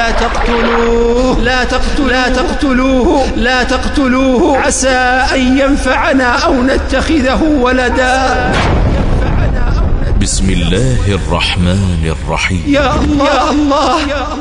لا تقتلوه عسى أن ينفعنا أو نتخذه ولدا. بسم الله الرحمن الرحيم. يا الله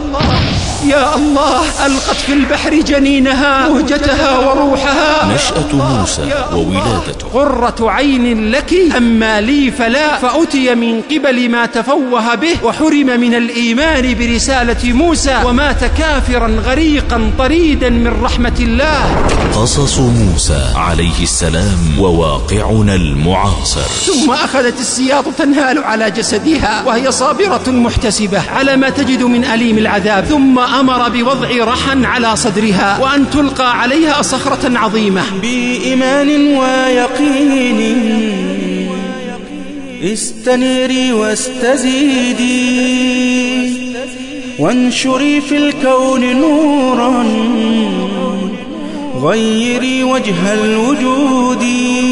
ألقت في البحر جنينها مهجتها وروحها. نشأة موسى وولادته. قرة عين لك أما لي فلا، فأتي من قبل ما تفوه به وحرم من الإيمان برسالة موسى ومات كافرا غريقا طريدا من رحمة الله. قصص موسى عليه السلام وواقعنا المعاصر. ثم أخذت السياط تنهال على جسدها وهي صابرة محتسبة على ما تجد من أليم العذاب، ثم أمر بوضع رحا على صدرها وأن تلقى عليها صخرة عظيمة. بإيمان ويقين استنيري واستزيدي، وانشري في الكون نورا غيري وجه الوجود.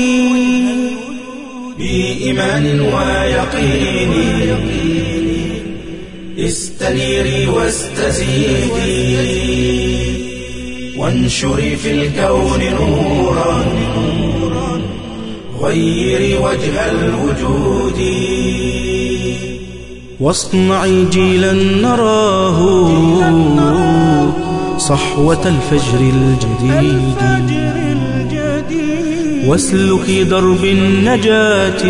بإيمان ويقين استنيري واستزيدي، وانشري في الكون نورا غيري وجه الوجود. واصنعي جيلا نراه صحوة الفجر الجديد، واسلكي درب النجاة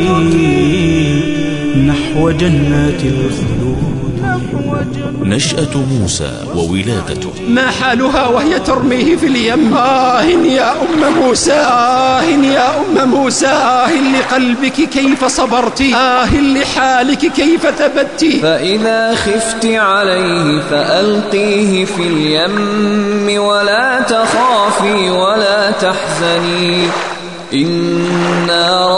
نحو جنات الخلود. نشأة موسى وولادته. ما حالها وهي ترميه في اليم؟ يا أم موسى، لقلبك كيف صبرت، لحالك كيف ثبت. فإذا خفت عليه فألقيه في اليم ولا تخافي ولا تحزني، إنا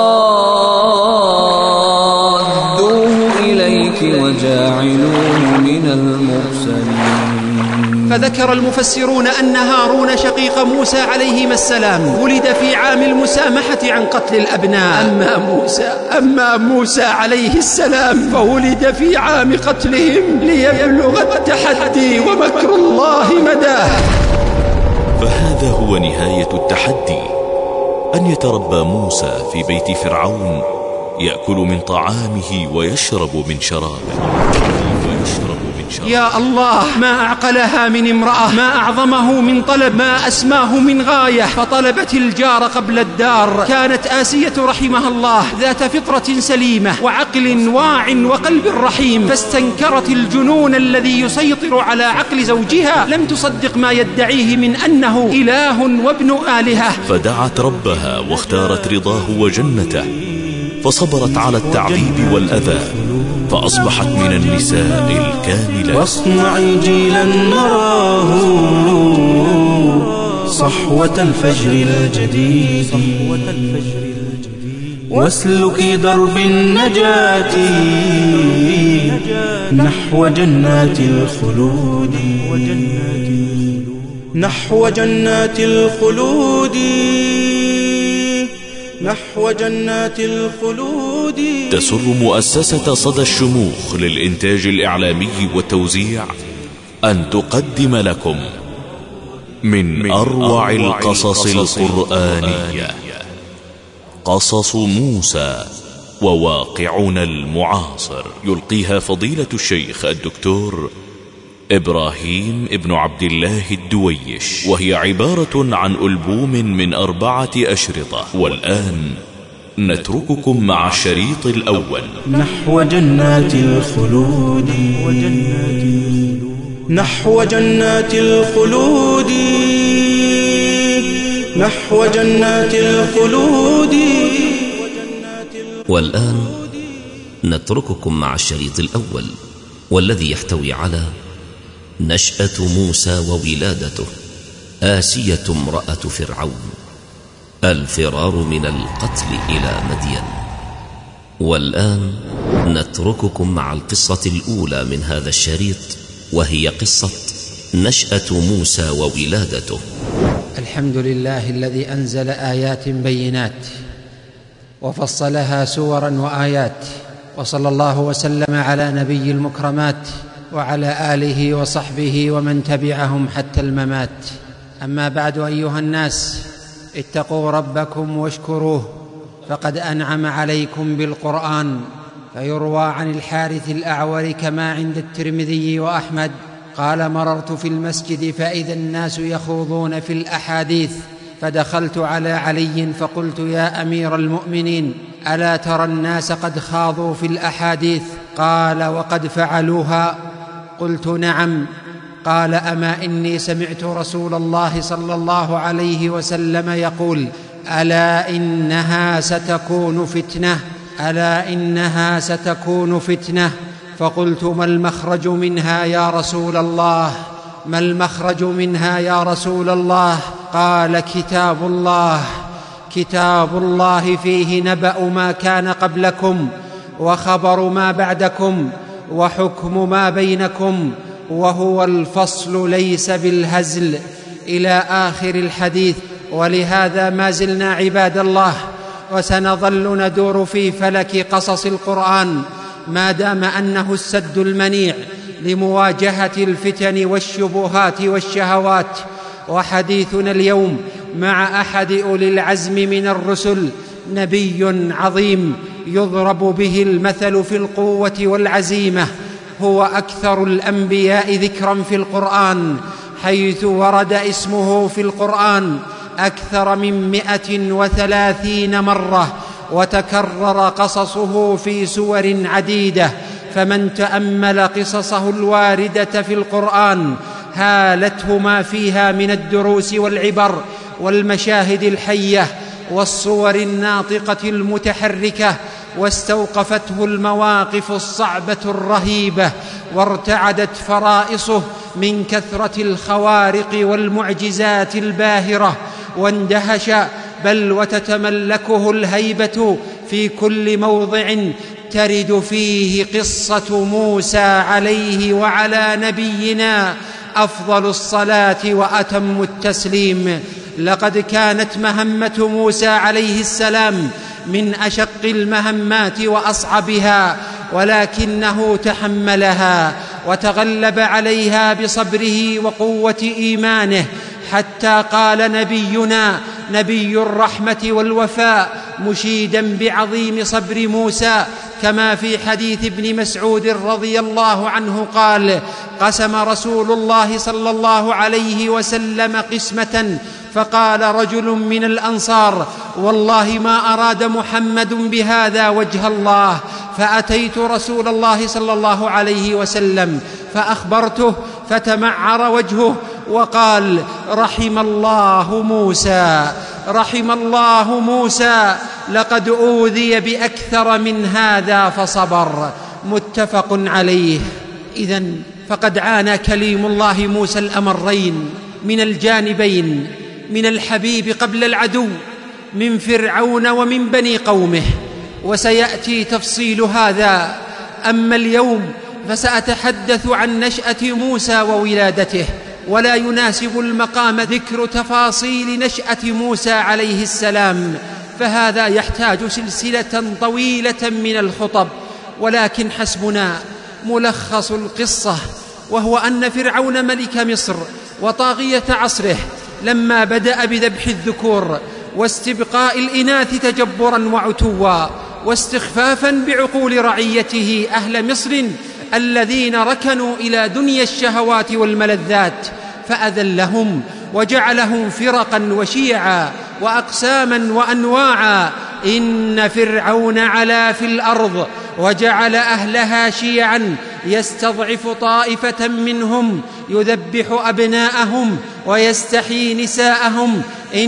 رادوه إليك وجاعلوه من المرسلين. فذكر المفسرون أن هارون شقيق موسى عليهما السلام ولد في عام المسامحة عن قتل الأبناء. أما موسى عليه السلام فولد في عام قتلهم ليبلغ التحدي ومكر الله مداه. فهذا هو نهاية التحدي، أن يتربى موسى في بيت فرعون، يأكل من طعامه ويشرب من شرابه. يا الله، ما أعقلها من امرأة، ما أعظمه من طلب، ما أسماه من غاية. فطلبت الجار قبل الدار. كانت آسية رحمها الله ذات فطرة سليمة وعقل واع وقلب رحيم، فاستنكرت الجنون الذي يسيطر على عقل زوجها. لم تصدق ما يدعيه من أنه إله وابن آلهة، فدعت ربها واختارت رضاه وجنته، فصبرت على التعذيب والأذى، فأصبحت من النساء الكاملة. واصنعي جيلا نراه صحوة الفجر الجديد، واسلكي درب النجاة نحو جنات الخلود. نحو جنات الخلود، نحو جنات الخلود. تسر مؤسسة صدى الشموخ للإنتاج الإعلامي والتوزيع أن تقدم لكم من أروع القصص القرآنية قصص موسى وواقعنا المعاصر، يلقيها فضيلة الشيخ الدكتور إبراهيم ابن عبد الله الدويش، وهي عبارة عن ألبوم من 4 أشرطة. والآن نترككم مع الشريط الأول. نحو جنات الخلود، نحو جنات الخلود، نحو جنات الخلود. والآن نترككم مع الشريط الأول، والذي يحتوي على نشأة موسى وولادته، آسية امرأة فرعون، الفرار من القتل إلى مدين. والآن نترككم مع القصة الأولى من هذا الشريط، وهي قصة نشأة موسى وولادته. الحمد لله الذي أنزل آيات بينات وفصلها سورا وآيات، وصلى الله وسلم على نبي المكرمات وعلى آله وصحبه ومن تبعهم حتى الممات. أما بعد، أيها الناس، اتقوا ربكم واشكروه، فقد أنعم عليكم بالقرآن. فيروى عن الحارث الأعور كما عند الترمذي وأحمد قال: مررت في المسجد فإذا الناس يخوضون في الأحاديث، فدخلت على علي فقلت: يا أمير المؤمنين، ألا ترى الناس قد خاضوا في الأحاديث؟ قال: وقد فعلوها. قلت: نعم. قال: أما إني سمعت رسول الله صلى الله عليه وسلم يقول: ألا إنها ستكون فتنة، ألا إنها ستكون فتنة. فقلت: ما المخرج منها يا رسول الله؟ ما المخرج منها يا رسول الله؟ قال: كتاب الله، كتاب الله فيه نبأ ما كان قبلكم وخبر ما بعدكم وحكم ما بينكم، وهو الفصل ليس بالهزل، إلى آخر الحديث. ولهذا ما زلنا عباد الله وسنظل ندور في فلك قصص القرآن ما دام أنه السد المنيع لمواجهة الفتن والشبهات والشهوات. وحديثنا اليوم مع أحد أولي العزم من الرسل، نبي عظيم يضرب به المثل في القوة والعزيمة. هو أكثر الأنبياء ذكرا في القرآن، حيث ورد اسمه في القرآن أكثر من 130 مرة، وتكرر قصصه في سور عديدة. فمن تأمل قصصه الواردة في القرآن هالته ما فيها من الدروس والعبر والمشاهد الحية والصور الناطقة المتحركة، واستوقفته المواقف الصعبة الرهيبة، وارتعدت فرائصه من كثرة الخوارق والمعجزات الباهرة، واندهش بل وتتملكه الهيبة في كل موضع ترد فيه قصة موسى عليه وعلى نبينا أفضل الصلاة وأتم التسليم. لقد كانت مهمة موسى عليه السلام من أشق المهمات وأصعبها، ولكنه تحملها وتغلب عليها بصبره وقوة إيمانه، حتى قال نبينا نبي الرحمة والوفاء مشيدا بعظيم صبر موسى كما في حديث ابن مسعود رضي الله عنه قال: قسم رسول الله صلى الله عليه وسلم قسمة، فقال رجل من الأنصار: والله ما أراد محمد بهذا وجه الله. فأتيت رسول الله صلى الله عليه وسلم فأخبرته، فتمعر وجهه وقال: رحم الله موسى، رحم الله موسى، لقد أوذي بأكثر من هذا فصبر. متفق عليه. إذن فقد عانى كليم الله موسى الأمرين من الجانبين، من الحبيب قبل العدو، من فرعون ومن بني قومه، وسيأتي تفصيل هذا. أما اليوم فسأتحدث عن نشأة موسى وولادته، ولا يناسب المقام ذكر تفاصيل نشأة موسى عليه السلام، فهذا يحتاج سلسلة طويلة من الخطب، ولكن حسبنا ملخص القصة، وهو أن فرعون ملك مصر وطاغية عصره لما بدأ بذبح الذكور واستبقاء الإناث تجبرا وعتوا واستخفافا بعقول رعيته أهل مصر الذين ركنوا إلى دنيا الشهوات والملذات، فأذلهم وجعلهم فرقا وشيعا وأقساما وأنواعا. إن فرعون علا في الأرض وجعل أهلها شيعا يستضعف طائفة منهم يذبح أبناءهم ويستحيي نساءهم،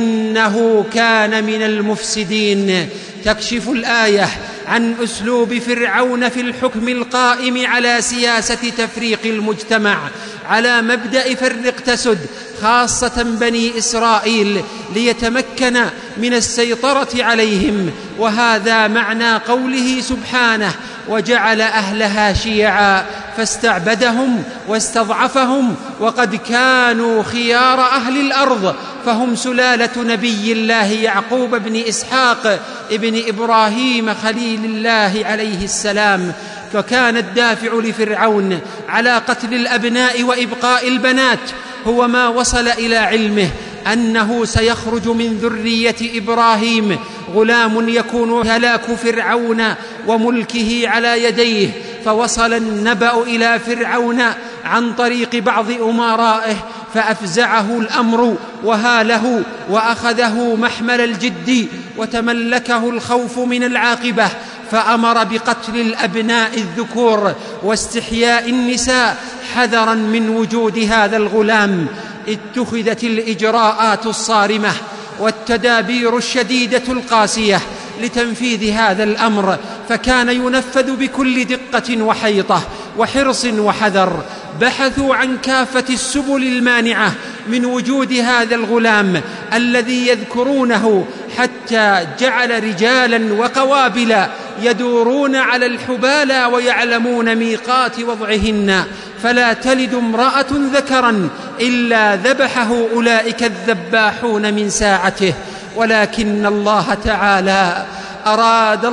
إنه كان من المفسدين. تكشف الآية عن أسلوب فرعون في الحكم القائم على سياسة تفريق المجتمع على مبدأ فرق تسد، خاصة بني إسرائيل، ليتمكن من السيطرة عليهم. وهذا معنى قوله سبحانه: وجعل أهلها شيعا، فاستعبدهم واستضعفهم، وقد كانوا خيار أهل الأرض، فهم سلالة نبي الله يعقوب بن إسحاق ابن إبراهيم خليل الله عليه السلام. وكان الدافع لفرعون على قتل الأبناء وإبقاء البنات هو ما وصل إلى علمه أنه سيخرج من ذرية إبراهيم غلام يكون هلاك فرعون وملكه على يديه. فوصل النبأ إلى فرعون عن طريق بعض أمرائه فأفزعه الأمر وهاله وأخذه محمل الجد وتملكه الخوف من العاقبة، فأمر بقتل الأبناء الذكور واستحياء النساء حذرا من وجود هذا الغلام. اتخذت الإجراءات الصارمة والتدابير الشديدة القاسية لتنفيذ هذا الأمر، فكان ينفذ بكل دقة وحيطة وحرص وحذر. بحثوا عن كافة السبل المانعة من وجود هذا الغلام الذي يذكرونه، حتى جعل رجالا وقوابل يدورون على الحبالى ويعلمون ميقات وضعهن، فلا تلد امرأة ذكرا إلا ذبحه أولئك الذباحون من ساعته. ولكن الله تعالى أراد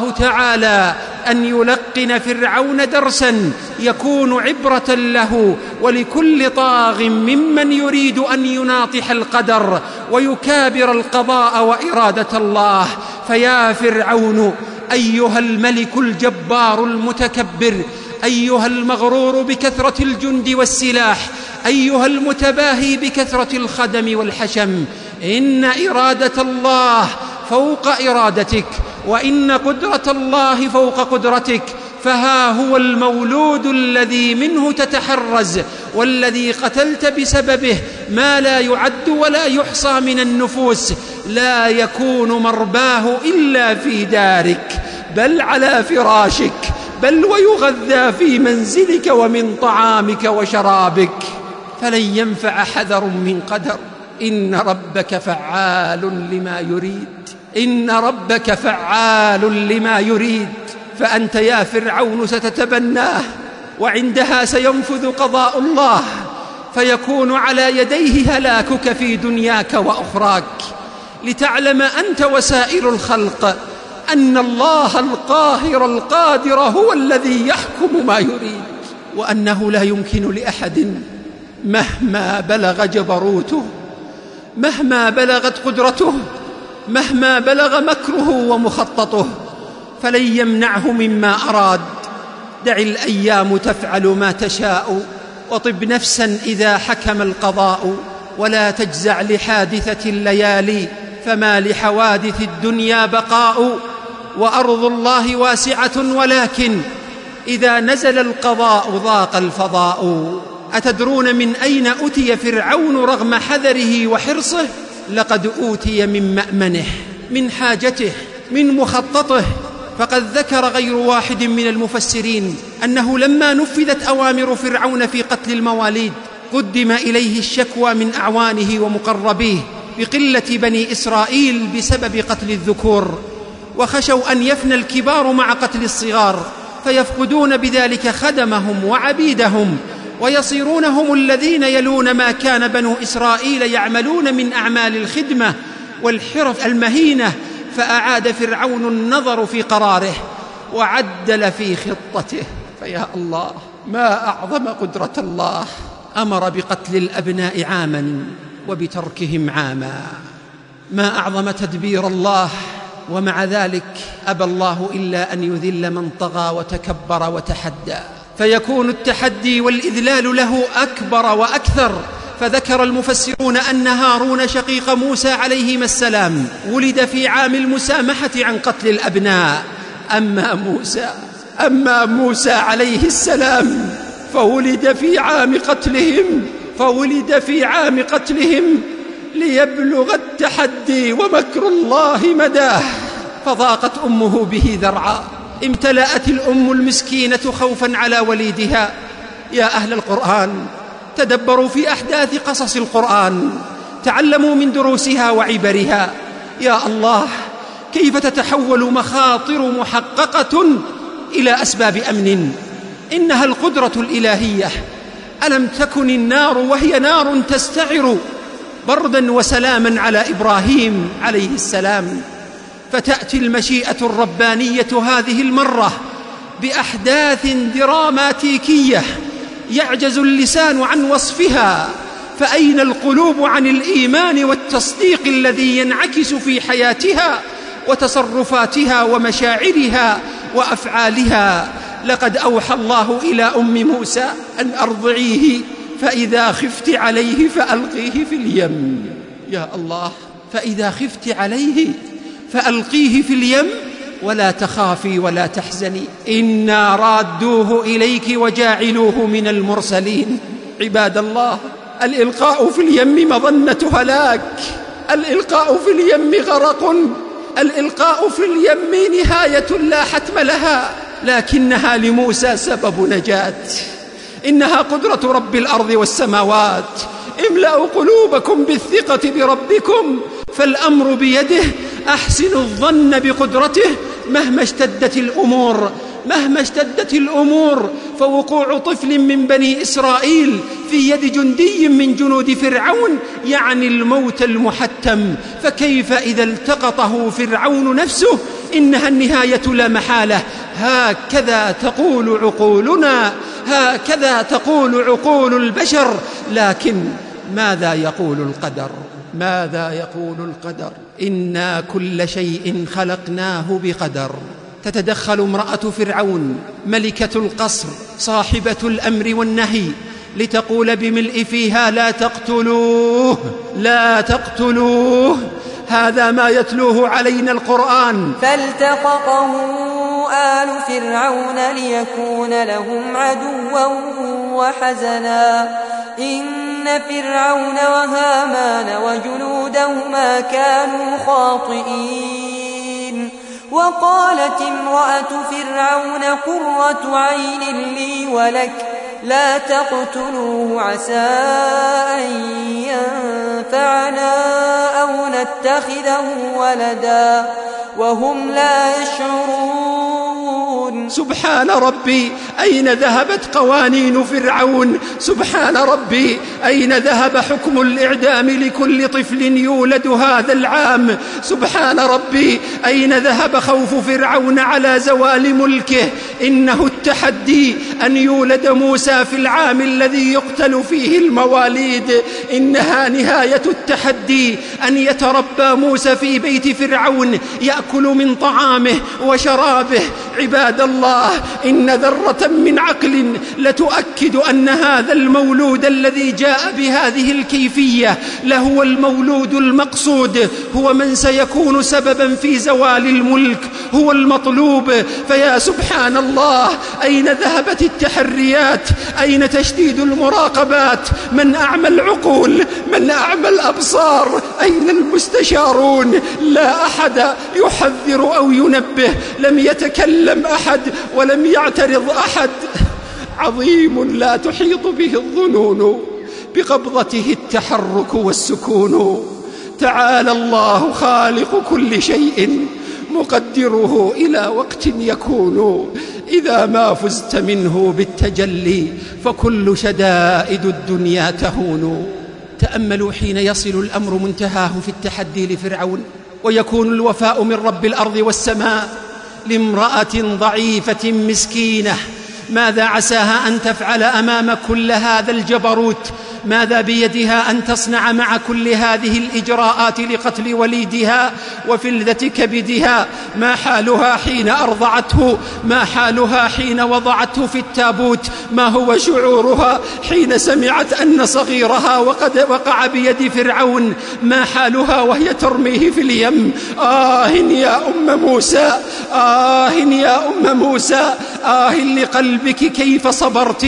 أن يلقن فرعون درسا يكون عبرة له ولكل طاغ ممن يريد أن يناطح القدر ويكابر القضاء وإرادة الله. فيا فرعون أيها الملك الجبار المتكبر، أيها المغرور بكثرة الجند والسلاح، أيها المتباهي بكثرة الخدم والحشم، إن إرادة الله فوق إرادتك، وإن قدرة الله فوق قدرتك. فها هو المولود الذي منه تتحرز والذي قتلت بسببه ما لا يعد ولا يحصى من النفوس، لا يكون مرباه إلا في دارك بل على فراشك، بل ويغذى في منزلك ومن طعامك وشرابك، فلن ينفع حذر من قدر. إن ربك فعال لما يريد، إن ربك فعال لما يريد. فأنت يا فرعون ستتبناه، وعندها سينفذ قضاء الله، فيكون على يديه هلاكك في دنياك وأخراك، لتعلم أنت وسائر الخلق أن الله القاهر القادر هو الذي يحكم ما يريد، وأنه لا يمكن لأحد مهما بلغ جبروته، مهما بلغت قدرته، مهما بلغ مكره ومخططه، فلن يمنعه مما أراد. دع الأيام تفعل ما تشاء، وطب نفسا إذا حكم القضاء، ولا تجزع لحادثة الليالي، فما لحوادث الدنيا بقاء. وأرض الله واسعة، ولكن إذا نزل القضاء ضاق الفضاء. أتدرون من أين أتي فرعون رغم حذره وحرصه؟ لقد أوتي من مأمنه، من حاجته، من مخططه. فقد ذكر غير واحد من المفسرين أنه لما نفذت أوامر فرعون في قتل المواليد قدم إليه الشكوى من أعوانه ومقربيه بقلة بني إسرائيل بسبب قتل الذكور، وخشوا أن يفنى الكبار مع قتل الصغار، فيفقدون بذلك خدمهم وعبيدهم، ويصيرون هم الذين يلون ما كان بنو إسرائيل يعملون من أعمال الخدمة والحرف المهينة. فأعاد فرعون النظر في قراره وعدل في خطته. فيا الله، ما أعظم قدرة الله! أمر بقتل الأبناء عاما وبتركهم عاما. ما أعظم تدبير الله! ومع ذلك أبى الله إلا أن يذل من طغى وتكبر وتحدى، فيكون التحدي والإذلال له أكبر وأكثر. فذكر المفسرون أن هارون شقيق موسى عليهما السلام ولد في عام المسامحة عن قتل الأبناء. أما موسى عليه السلام فولد في عام قتلهم ليبلغ التحدي ومكر الله مداه. فضاقت أمه به ذرعا، امتلأت الأم المسكينة خوفا على وليدها. يا أهل القرآن، تدبروا في أحداث قصص القرآن، تعلموا من دروسها وعبرها. يا الله، كيف تتحول مخاطر محققة إلى أسباب أمن! إنها القدرة الإلهية. ألم تكن النار وهي نار تستعر بردا وسلاما على إبراهيم عليه السلام، فتأتي المشيئة الربانية هذه المرة بأحداث دراماتيكية يعجز اللسان عن وصفها، فأين القلوب عن الإيمان والتصديق الذي ينعكس في حياتها وتصرفاتها ومشاعرها وأفعالها؟ لقد أوحى الله إلى أم موسى أن أرضعيه، فإذا خفت عليه فألقيه في اليم. يا الله، فإذا خفت عليه فألقيه في اليم ولا تخافي ولا تحزني، إنا رادوه إليك وجاعلوه من المرسلين. عباد الله، الإلقاء في اليم مظنة هلاك، الإلقاء في اليم غرق، الإلقاء في اليم نهاية لا حتم لها، لكنها لموسى سبب نجاة. إنها قدرة رب الأرض والسماوات. املأوا قلوبكم بالثقة بربكم، فالأمر بيده. أحسنوا الظن بقدرته مهما اشتدت الأمور، فوقوع طفل من بني إسرائيل في يد جندي من جنود فرعون يعني الموت المحتم، فكيف إذا التقطه فرعون نفسه؟ إنها النهاية لا محالة. هكذا تقول عقولنا، هكذا تقول عقول البشر، لكن ماذا يقول القدر؟ ماذا يقول القدر؟ إنا كل شيء خلقناه بقدر. تتدخل امرأة فرعون ملكة القصر صاحبة الأمر والنهي لتقول بملء فيها: لا تقتلوه، لا تقتلوه. هذا ما يتلوه علينا القرآن. فالتقطه آل فرعون ليكون لهم عدوا وحزنا، إن فرعون وهامان وجنودهما كانوا خاطئين. وقالت امرأة فرعون: قرة عين لي ولك، لا تقتلوه عسى أن ينفعنا أو نتخذه ولدا وهم لا يشعرون. سبحان ربي، أين ذهبت قوانين فرعون؟ سبحان ربي، أين ذهب حكم الإعدام لكل طفل يولد هذا العام؟ سبحان ربي، أين ذهب خوف فرعون على زوال ملكه؟ إنه التحدي أن يولد موسى في العام الذي يقتل فيه المواليد. إنها نهاية التحدي أن يتربى موسى في بيت فرعون يأكل من طعامه وشرابه. عباد الله، إن ذرة من عقل لتؤكد أن هذا المولود الذي جاء بهذه الكيفية لهو المولود المقصود، هو من سيكون سببا في زوال الملك، هو المطلوب. فيا سبحان الله، أين ذهبت التحريات؟ أين تشديد المراقبات؟ من أعمى العقول؟ من أعمى الأبصار؟ أين المستشارون؟ لا أحد يحذر أو ينبه، لم يتكلم أحد ولم يعترض أحد. عظيم لا تحيط به الظنون، بقبضته التحرك والسكون. تعالى الله خالق كل شيء، مقدره إلى وقت يكون. إذا ما فزت منه بالتجلي فكل شدائد الدنيا تهون. تأملوا حين يصل الأمر منتهاه في التحدي لفرعون ويكون الوفاء من رب الأرض والسماء لامرأة ضعيفة مسكينة. ماذا عساها أن تفعل أمام كل هذا الجبروت؟ ماذا بيدها أن تصنع مع كل هذه الإجراءات لقتل وليدها وفلذة كبدها؟ ما حالها حين أرضعته؟ ما حالها حين وضعته في التابوت؟ ما هو شعورها حين سمعت أن صغيرها وقد وقع بيد فرعون؟ ما حالها وهي ترميه في اليم؟ يا أم موسى، يا أم موسى، لقلبك كيف صبرت،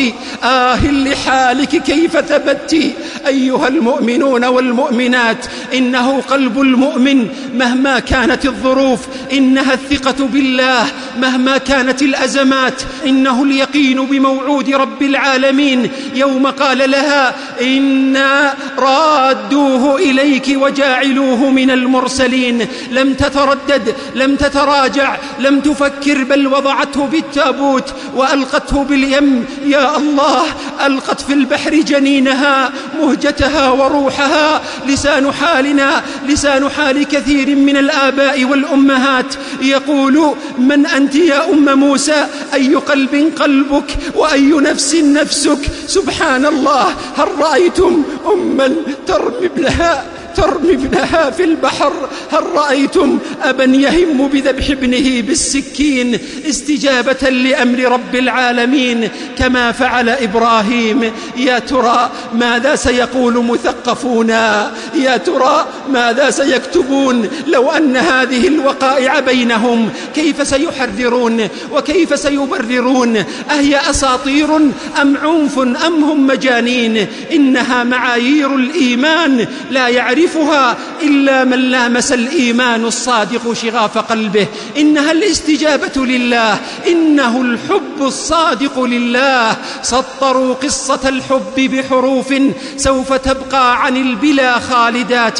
لحالك كيف ثبت. أيها المؤمنون والمؤمنات، إنه قلب المؤمن مهما كانت الظروف، إنها الثقة بالله مهما كانت الأزمات، إنه اليقين بموعود رب العالمين يوم قال لها: إنا رادوه إليك وجاعلوه من المرسلين. لم تتردد، لم تتراجع، لم تفكر، بل وضعته بالتابوت وألقته باليم. يا الله، ألقت في البحر جنينها، مهجتها وروحها. لسان حال حالنا لسان حال كثير من الآباء والأمهات يقول: من أنت يا أم موسى؟ أي قلب قلبك؟ وأي نفس نفسك؟ سبحان الله. هل رأيتم أما ترمي ابنها في البحر؟ هل رأيتم أبا يهم بذبح ابنه بالسكين استجابة لأمر رب العالمين كما فعل إبراهيم؟ يا ترى ماذا سيقول مثقفون؟ يا ترى ماذا سيكتبون لو أن هذه الوقائع بينهم؟ كيف سيحررون وكيف سيبررون؟ أهي أساطير أم عنف أم هم مجانين؟ إنها معايير الإيمان لا يعرفها إلا من لامس الإيمان الصادق شغاف قلبه. إنها الاستجابة لله، إنه الحب الصادق لله. سطروا قصة الحب بحروف سوف تبقى عن البلا خالدات.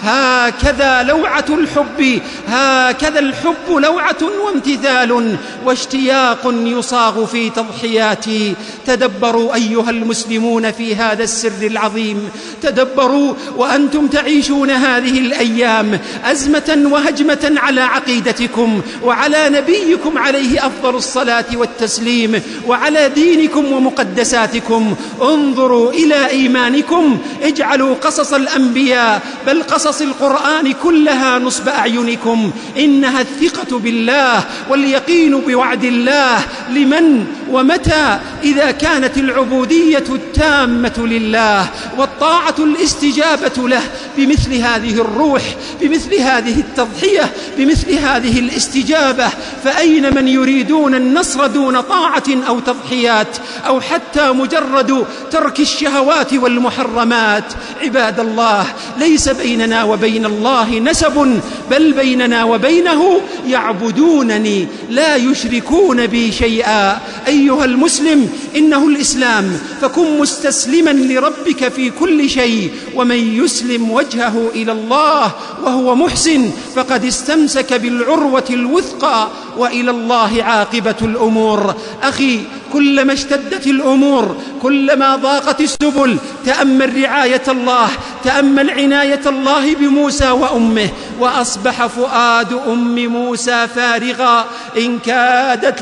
هكذا لوعة الحب، هكذا الحب لوعة وامتثال واشتياق يصاغ في تضحيات. تدبروا أيها المسلمون في هذا السر العظيم، تدبروا وأنتم تعيشون هذه الأيام أزمة وهجمة على عقيدتكم وعلى نبيكم عليه أفضل الصلاة والتسليم وعلى دينكم ومقدساتكم. انظروا إلى إيمانكم، اجعلوا قصص الأنبياء بل قصص القرآن كلها نصب أعينكم. إنها الثقة بالله واليقين بوعد الله. لمن ومتى؟ إذا كانت العبودية التامة لله والطاعة الاستجابة له بمثل هذه الروح، بمثل هذه التضحية، بمثل هذه الاستجابة. فأين من يريدون النصر دون طاعة أو تضحيات أو حتى مجرد ترك الشهوات والمحرمات؟ عباد الله، ليس بيننا وبين الله نسب، بل بيننا وبينه يعبدونني لا يشركون بي شيئا. أيها المسلم، إنه الإسلام، فكن مستسلما لربك في كل شيء. ومن يسلم وجهه إلى الله وهو محسن فقد استمسك بالعروة الوثقى، وإلى الله عاقبة الأمور. أخي، كلما اشتدت الأمور، كلما ضاقت السبل، تأمل رعاية الله، تأمل عناية الله بموسى وأمه. وأصبح فؤاد أم موسى فارغا، إن كادت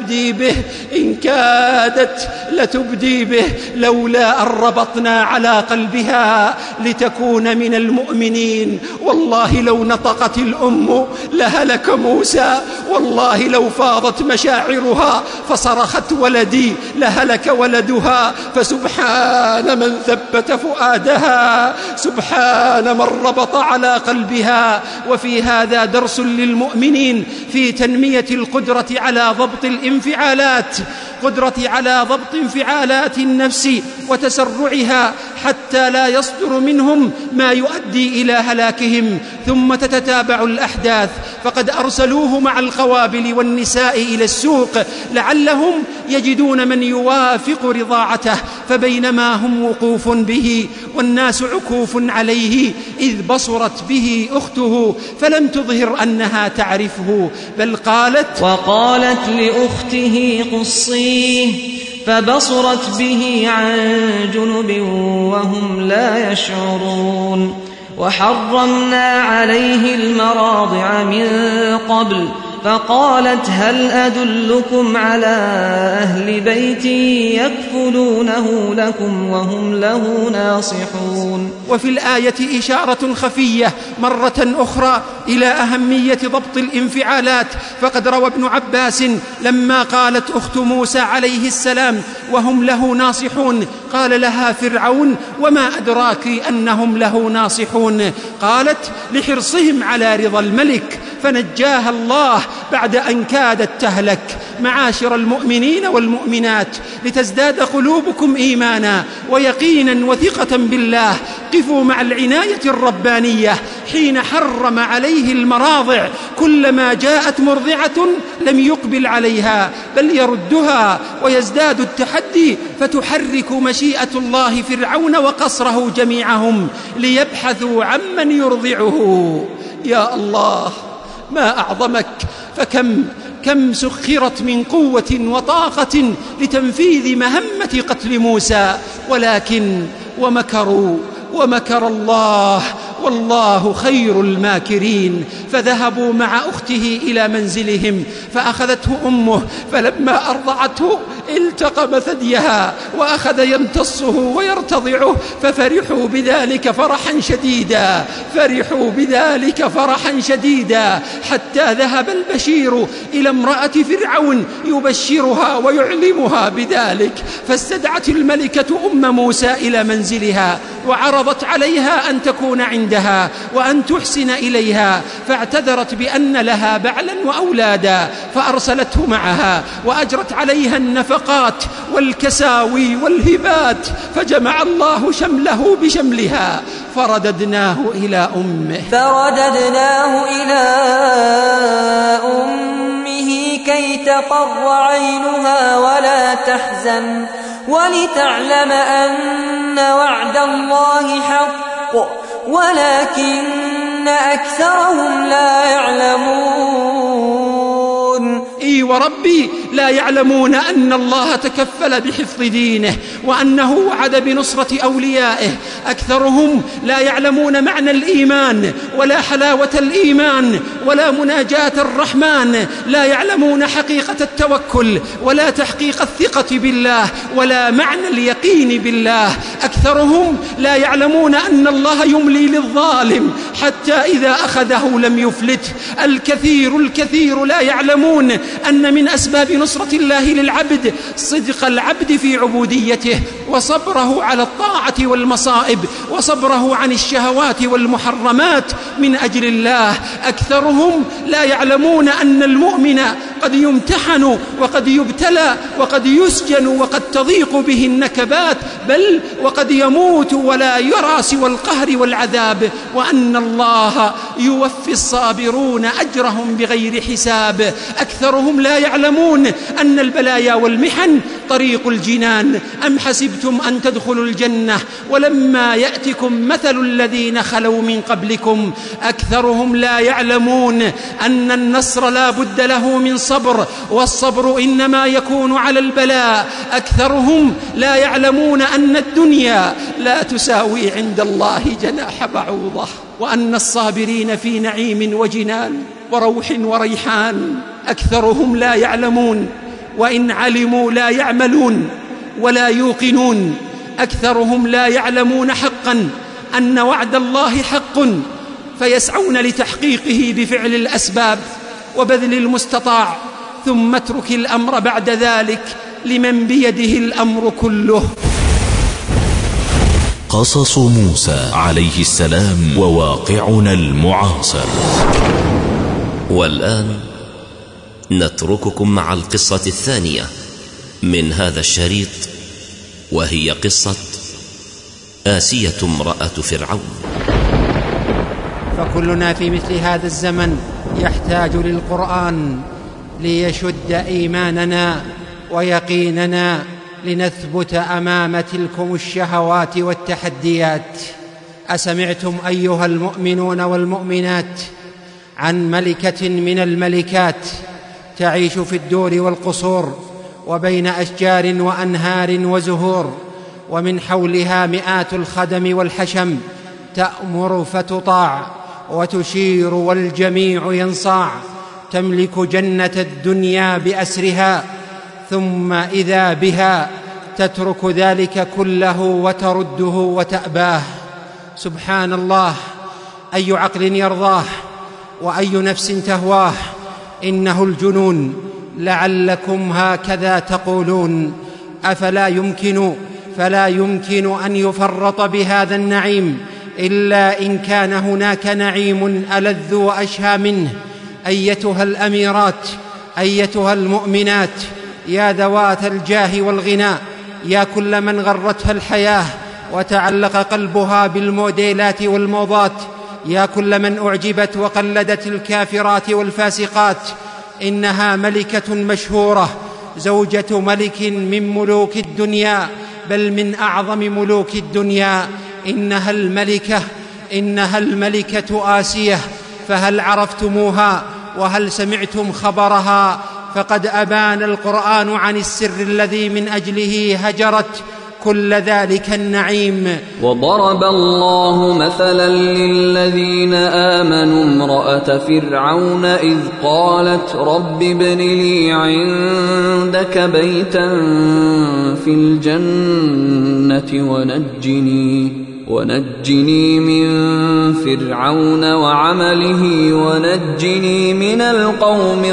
لتبدي به لولا أن ربطنا على قلبها لتكون من المؤمنين. والله لو نطقت الأم لهلك موسى، والله لو فاضت مشاعرها فصرخت ولدي لهلك ولدها. فسبحان من ثبت فؤادها، سبحان من ربط على قلبها. وفي هذا درس للمؤمنين في تنمية القدرة على ضبط الانفعالات، قدرة على ضبط انفعالات النفس وتسرعها حتى لا يصدر منهم ما يؤدي إلى هلاكهم. ثم تتتابع الأحداث، فقد أرسلوه مع القوابل والنساء إلى السوق لعلهم يجدون من يوافق رضاعته. فبينما هم وقوف به والناس عكوف عليه إذ بصرت به أخته فلم تظهر أنها تعرفه، بل وقالت لأخته قصيه، فبصرت به عن جنب وهم لا يشعرون. وحرمنا عليه المراضع من قبل، فقالت هل أدلكم على أهل بيت يكفلونه لكم وهم له ناصحون. وفي الآية إشارة خفية مرة أخرى إلى أهمية ضبط الانفعالات. فقد روى ابن عباس لما قالت أخت موسى عليه السلام وهم له ناصحون، قال لها فرعون وما أدراك أنهم له ناصحون؟ قالت لحرصهم على رضا الملك، فنجاها الله بعد أن كادت تهلك. معاشر المؤمنين والمؤمنات، لتزداد قلوبكم إيمانا ويقينا وثقة بالله، قفوا مع العناية الربانية حين حرم عليه المراضع. كلما جاءت مرضعة لم يقبل عليها بل يردها، ويزداد التحدي فتحرك مشيئة الله فرعون وقصره جميعهم ليبحثوا عمن يرضعه. يا الله، ما أعظمك، فكم سخرت من قوة وطاقة لتنفيذ مهمة قتل موسى، ولكن ومكر الله والله خير الماكرين. فذهبوا مع أخته إلى منزلهم فأخذته أمه، فلما أرضعته التقم ثديها وأخذ يمتصه ويرتضعه، ففرحوا بذلك فرحا شديدا حتى ذهب البشير إلى امرأة فرعون يبشرها ويعلمها بذلك. فاستدعت الملكة أم موسى إلى منزلها وعرضت عليها أن تكون عندها وأن تحسن إليها، فاعتذرت بأن لها بعلا وأولادا، فأرسلته معها وأجرت عليها النفقات والكساوي والهبات، فجمع الله شمله بشملها فرددناه إلى أمه كي تقر عينها ولا تحزن ولتعلم أن وعد الله حق ولكن أكثرهم لا يعلمون. إي وربي لا يعلمون أن الله تكفل بحفظ دينه وأنه وعد بنصرة أوليائه. أكثرهم لا يعلمون معنى الإيمان ولا حلاوة الإيمان ولا مناجاة الرحمن، لا يعلمون حقيقة التوكل ولا تحقيق الثقة بالله ولا معنى اليقين بالله. أكثرهم لا يعلمون أن الله يملي للظالم حتى إذا أخذه لم يفلته. الكثير لا يعلمون أن من أسباب نصرة الله للعبد صدق العبد في عبوديته وصبره على الطاعة والمصائب وصبره عن الشهوات والمحرمات من أجل الله. أكثرهم لا يعلمون أن المؤمن قد يمتحن وقد يبتلى وقد يسجن وقد تضيق به النكبات، بل وقد يموت ولا يرى سوى القهر والعذاب، وأن الله يوفي الصابرون أجرهم بغير حساب. أكثرهم لا يعلمون أن البلايا والمحن طريق الجنان. أم حسبتم أن تدخلوا الجنة ولما يأتكم مثل الذين خلوا من قبلكم. أكثرهم لا يعلمون أن النصر لا بد له من صبر، والصبر إنما يكون على البلاء. أكثرهم لا يعلمون أن الدنيا لا تساوي عند الله جناح بعوضة، وأن الصابرين في نعيم وجنان وروح وريحان. أكثرهم لا يعلمون، وإن علموا لا يعملون ولا يوقنون. أكثرهم لا يعلمون حقا أن وعد الله حق، فيسعون لتحقيقه بفعل الأسباب وبذل المستطاع، ثم اترك الأمر بعد ذلك لمن بيده الأمر كله. قصص موسى عليه السلام وواقعنا المعاصر. والآن نترككم مع القصة الثانية من هذا الشريط، وهي قصة آسية امرأة فرعون. فكلنا في مثل هذا الزمن يحتاج للقرآن ليشد إيماننا ويقيننا لنثبت أمام تلكم الشهوات والتحديات. أسمعتم أيها المؤمنون والمؤمنات عن ملكة من الملكات تعيش في الدور والقصور وبين أشجار وأنهار وزهور، ومن حولها مئات الخدم والحشم، تأمر فتطاع وتشير والجميع ينصاع. تملك جنة الدنيا بأسرها، ثم إذا بها تترك ذلك كله وترده وتأباه. سبحان الله، أي عقل يرضاه وأي نفس تهواه؟ إنه الجنون، لعلكم هكذا تقولون. فلا يمكن أن يفرط بهذا النعيم إلا إن كان هناك نعيم ألذ وأشهى منه. أيتها الأميرات، أيتها المؤمنات، يا ذوات الجاه والغناء، يا كل من غرتها الحياة وتعلق قلبها بالموديلات والموضات، يا كل من أعجبت وقلدت الكافرات والفاسقات، إنها ملكة مشهورة، زوجة ملك من ملوك الدنيا، بل من أعظم ملوك الدنيا. إنها الملكة آسية. فهل عرفتموها وهل سمعتم خبرها؟ فقد أبان القرآن عن السر الذي من أجله هجرت كل ذلك النعيم. وضرب الله مثلا للذين آمنوا امرأة فرعون إذ قالت رب ابن لي عندك بيتا في الجنة ونجني من فرعون وعمله ونجني من القوم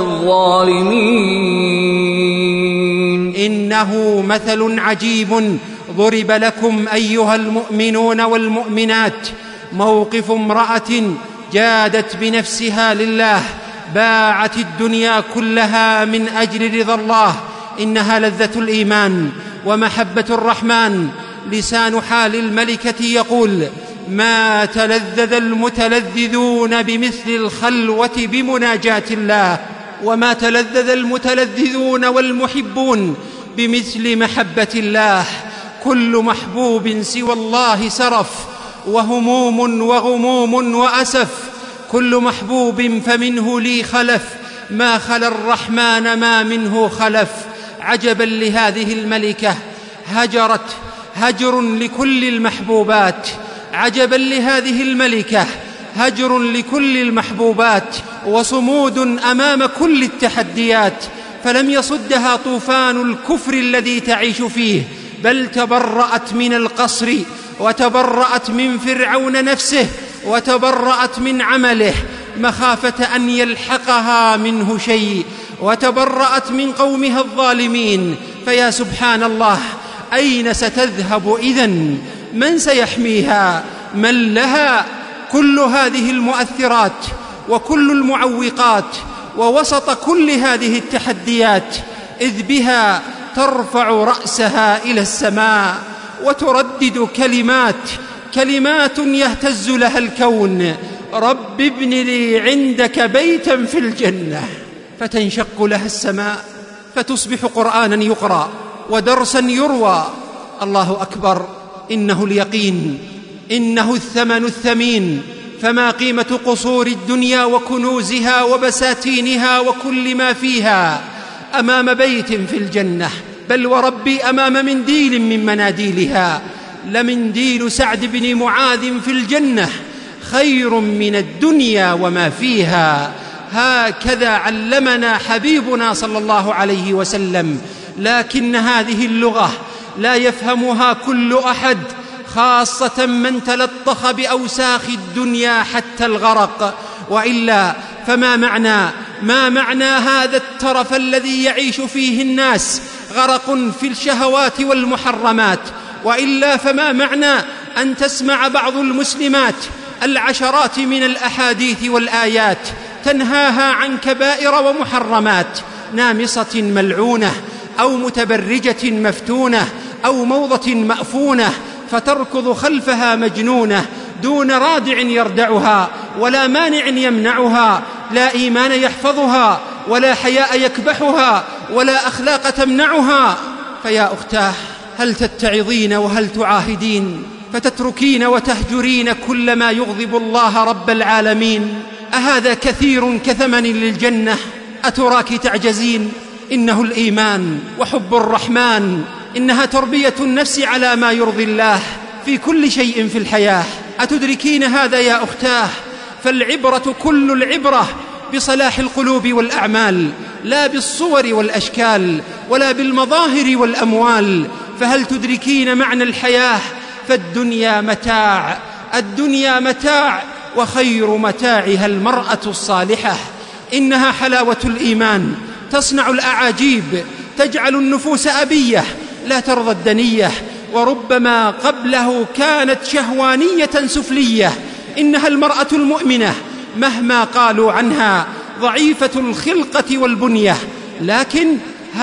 الظالمين. إنه مثل عجيب ضرب لكم أيها المؤمنون والمؤمنات موقف امرأة جادت بنفسها لله، باعت الدنيا كلها من أجل رضا الله. إنها لذة الإيمان ومحبة الرحمن. لسان حال الملكة يقول: ما تلذذ المتلذذون بمثل الخلوة بمناجاة الله، وما تلذذ المتلذذون والمحبون بمثل محبة الله. كل محبوب سوى الله سرف، وهموم وغموم وأسف. كل محبوب فمنه لي خلف، ما خلا الرحمن ما منه خلف. عجبا لهذه الملكة، هجرت هجر لكل المحبوبات. عجبا لهذه الملكة، هجر لكل المحبوبات وصمود أمام كل التحديات. فلم يصدها طوفان الكفر الذي تعيش فيه، بل تبرأت من القصر، وتبرأت من فرعون نفسه، وتبرأت من عمله مخافة أن يلحقها منه شيء، وتبرأت من قومها الظالمين. فيا سبحان الله، أين ستذهب إذن؟ من سيحميها؟ من لها؟ كل هذه المؤثرات وكل المعوقات، ووسط كل هذه التحديات، إذ بها ترفع رأسها إلى السماء وتردد كلمات يهتز لها الكون: رب ابن لي عندك بيتا في الجنة. فتنشق لها السماء، فتصبح قرآنا يقرأ ودرسا يروى. الله أكبر، إنه اليقين، إنه الثمن الثمين. فما قيمة قصور الدنيا وكنوزها وبساتينها وكل ما فيها أمام بيت في الجنة؟ بل وربي أمام منديل من مناديلها. لمنديل سعد بن معاذ في الجنة خير من الدنيا وما فيها. هكذا علمنا حبيبنا صلى الله عليه وسلم. لكن هذه اللغة لا يفهمها كل أحد، خاصة من تلطخ بأوساخ الدنيا حتى الغرق. وإلا فما معنى هذا الترف الذي يعيش فيه الناس، غرق في الشهوات والمحرمات؟ وإلا فما معنى أن تسمع بعض المسلمات العشرات من الأحاديث والآيات تنهاها عن كبائر ومحرمات، نامصة ملعونة أو متبرجة مفتونة أو موضة مأفونة، فتركض خلفها مجنونة دون رادع يردعها ولا مانع يمنعها، لا إيمان يحفظها ولا حياء يكبحها ولا أخلاق تمنعها. فيا أختاه، هل تتعظين وهل تعاهدين فتتركين وتهجرين كل ما يغضب الله رب العالمين؟ أهذا كثير كثمن للجنة؟ أتراك تعجزين؟ إنه الإيمان وحب الرحمن، إنها تربية النفس على ما يرضي الله في كل شيء في الحياة. أتدركين هذا يا أختاه؟ فالعبرة كل العبرة بصلاح القلوب والأعمال، لا بالصور والأشكال ولا بالمظاهر والأموال. فهل تدركين معنى الحياة؟ فالدنيا متاع، الدنيا متاع، وخير متاعها المرأة الصالحة. إنها حلاوة الإيمان تصنع الأعاجيب، تجعل النفوس أبية لا ترضى الدنية، وربما قبله كانت شهوانية سفلية. إنها المرأة المؤمنة مهما قالوا عنها ضعيفة الخلقة والبنية، لكن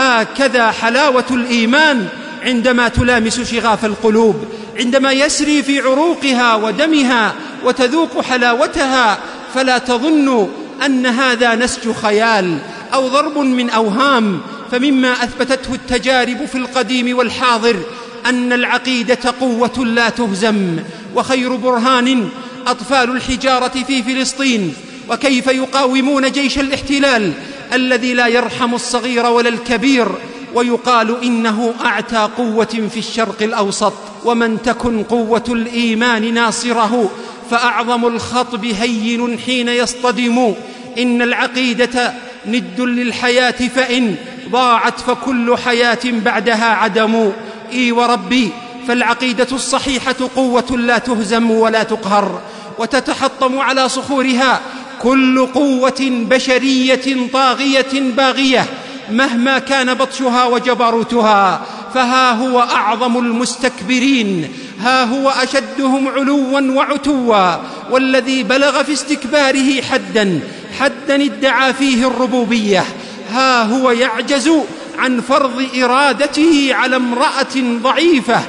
هكذا حلاوة الإيمان عندما تلامس شغاف القلوب، عندما يسري في عروقها ودمها وتذوق حلاوتها. فلا تظنوا أن هذا نسج خيال أو ضرب من أوهام، فمما أثبتته التجارب في القديم والحاضر أن العقيدة قوة لا تهزم. وخير برهان أطفال الحجارة في فلسطين، وكيف يقاومون جيش الاحتلال الذي لا يرحم الصغير ولا الكبير. ويقال إنه أعتى قوة في الشرق الأوسط. ومن تكن قوة الإيمان ناصره فأعظم الخطب هين حين يصطدم. إن العقيدة ند للحياة، فإن ضاعت فكل حياة بعدها عدم. إي وربي فالعقيدة الصحيحة قوة لا تهزم ولا تقهر، وتتحطم على صخورها كل قوة بشرية طاغية باغية مهما كان بطشها وجبروتها. فها هو أعظم المستكبرين، ها هو أشدهم علوا وعتوا، والذي بلغ في استكباره حدا ادعى فيه الربوبية، ها هو يعجز عن فرض إرادته على امرأة ضعيفة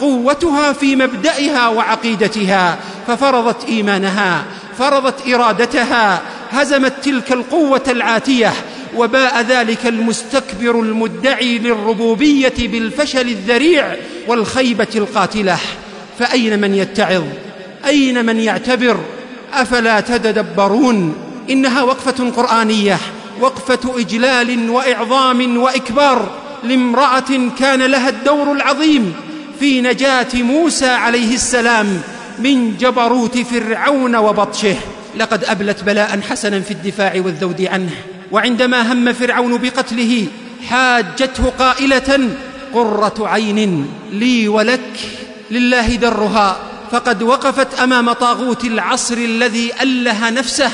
قوتها في مبدئها وعقيدتها، ففرضت إيمانها، فرضت إرادتها، هزمت تلك القوة العاتية. وباء ذلك المستكبر المدعي للربوبية بالفشل الذريع والخيبة القاتلة. فأين من يتعظ؟ أين من يعتبر؟ أفلا تتدبرون؟ إنها وقفة قرآنية، وقفة إجلال وإعظام وإكبار لامرأة كان لها الدور العظيم في نجاة موسى عليه السلام من جبروت فرعون وبطشه. لقد أبلت بلاء حسنا في الدفاع والذود عنه، وعندما هم فرعون بقتله حاجته قائلة: قرة عين لي ولك، لله درها. فقد وقفت أمام طاغوت العصر الذي أله نفسه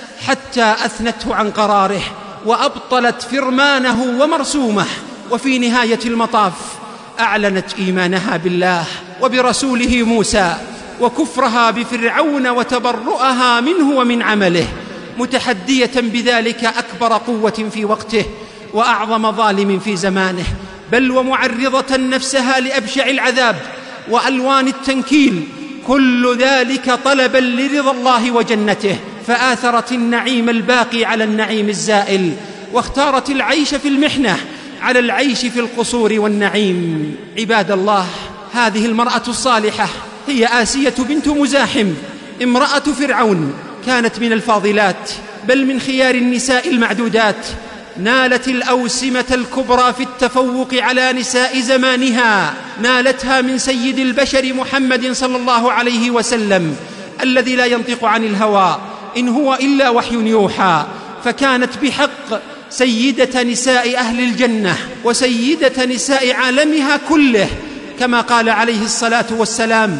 حتى أثنته عن قراره وأبطلت فرمانه ومرسومه. وفي نهاية المطاف أعلنت إيمانها بالله وبرسوله موسى، وكفرها بفرعون وتبرؤها منه ومن عمله، متحدية بذلك أكبر قوة في وقته وأعظم ظالم في زمانه، بل ومعرضة نفسها لأبشع العذاب وألوان التنكيل، كل ذلك طلبا لرضا الله وجنته. فآثرت النعيم الباقي على النعيم الزائل، واختارت العيش في المحنة على العيش في القصور والنعيم. عباد الله، هذه المرأة الصالحة هي آسية بنت مزاحم امرأة فرعون، كانت من الفاضلات بل من خيار النساء المعدودات، نالت الأوسمة الكبرى في التفوق على نساء زمانها، نالتها من سيد البشر محمد صلى الله عليه وسلم الذي لا ينطق عن الهوى إن هو إلا وحي يوحى. فكانت بحق سيدة نساء أهل الجنة وسيدة نساء عالمها كله، كما قال عليه الصلاة والسلام: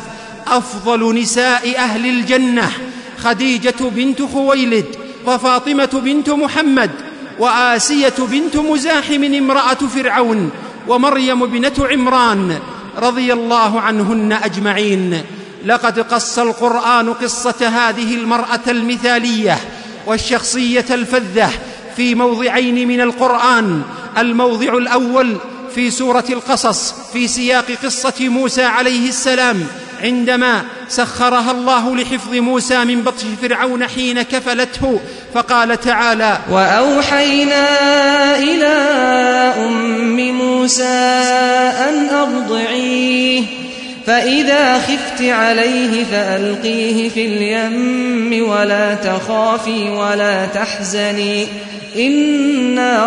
أفضل نساء أهل الجنة خديجة بنت خويلد، وفاطمة بنت محمد، وآسية بنت مزاحم امرأة فرعون، ومريم بنت عمران، رضي الله عنهن أجمعين. لقد قص القرآن قصة هذه المرأة المثالية والشخصية الفذة في موضعين من القرآن. الموضع الأول في سورة القصص في سياق قصة موسى عليه السلام، عندما سخرها الله لحفظ موسى من بطش فرعون حين كفلته، فقال تعالى: وأوحينا إلى أم موسى أن أرضعيه، فإذا خفت عليه فألقيه في اليم ولا تخافي ولا تحزني إنا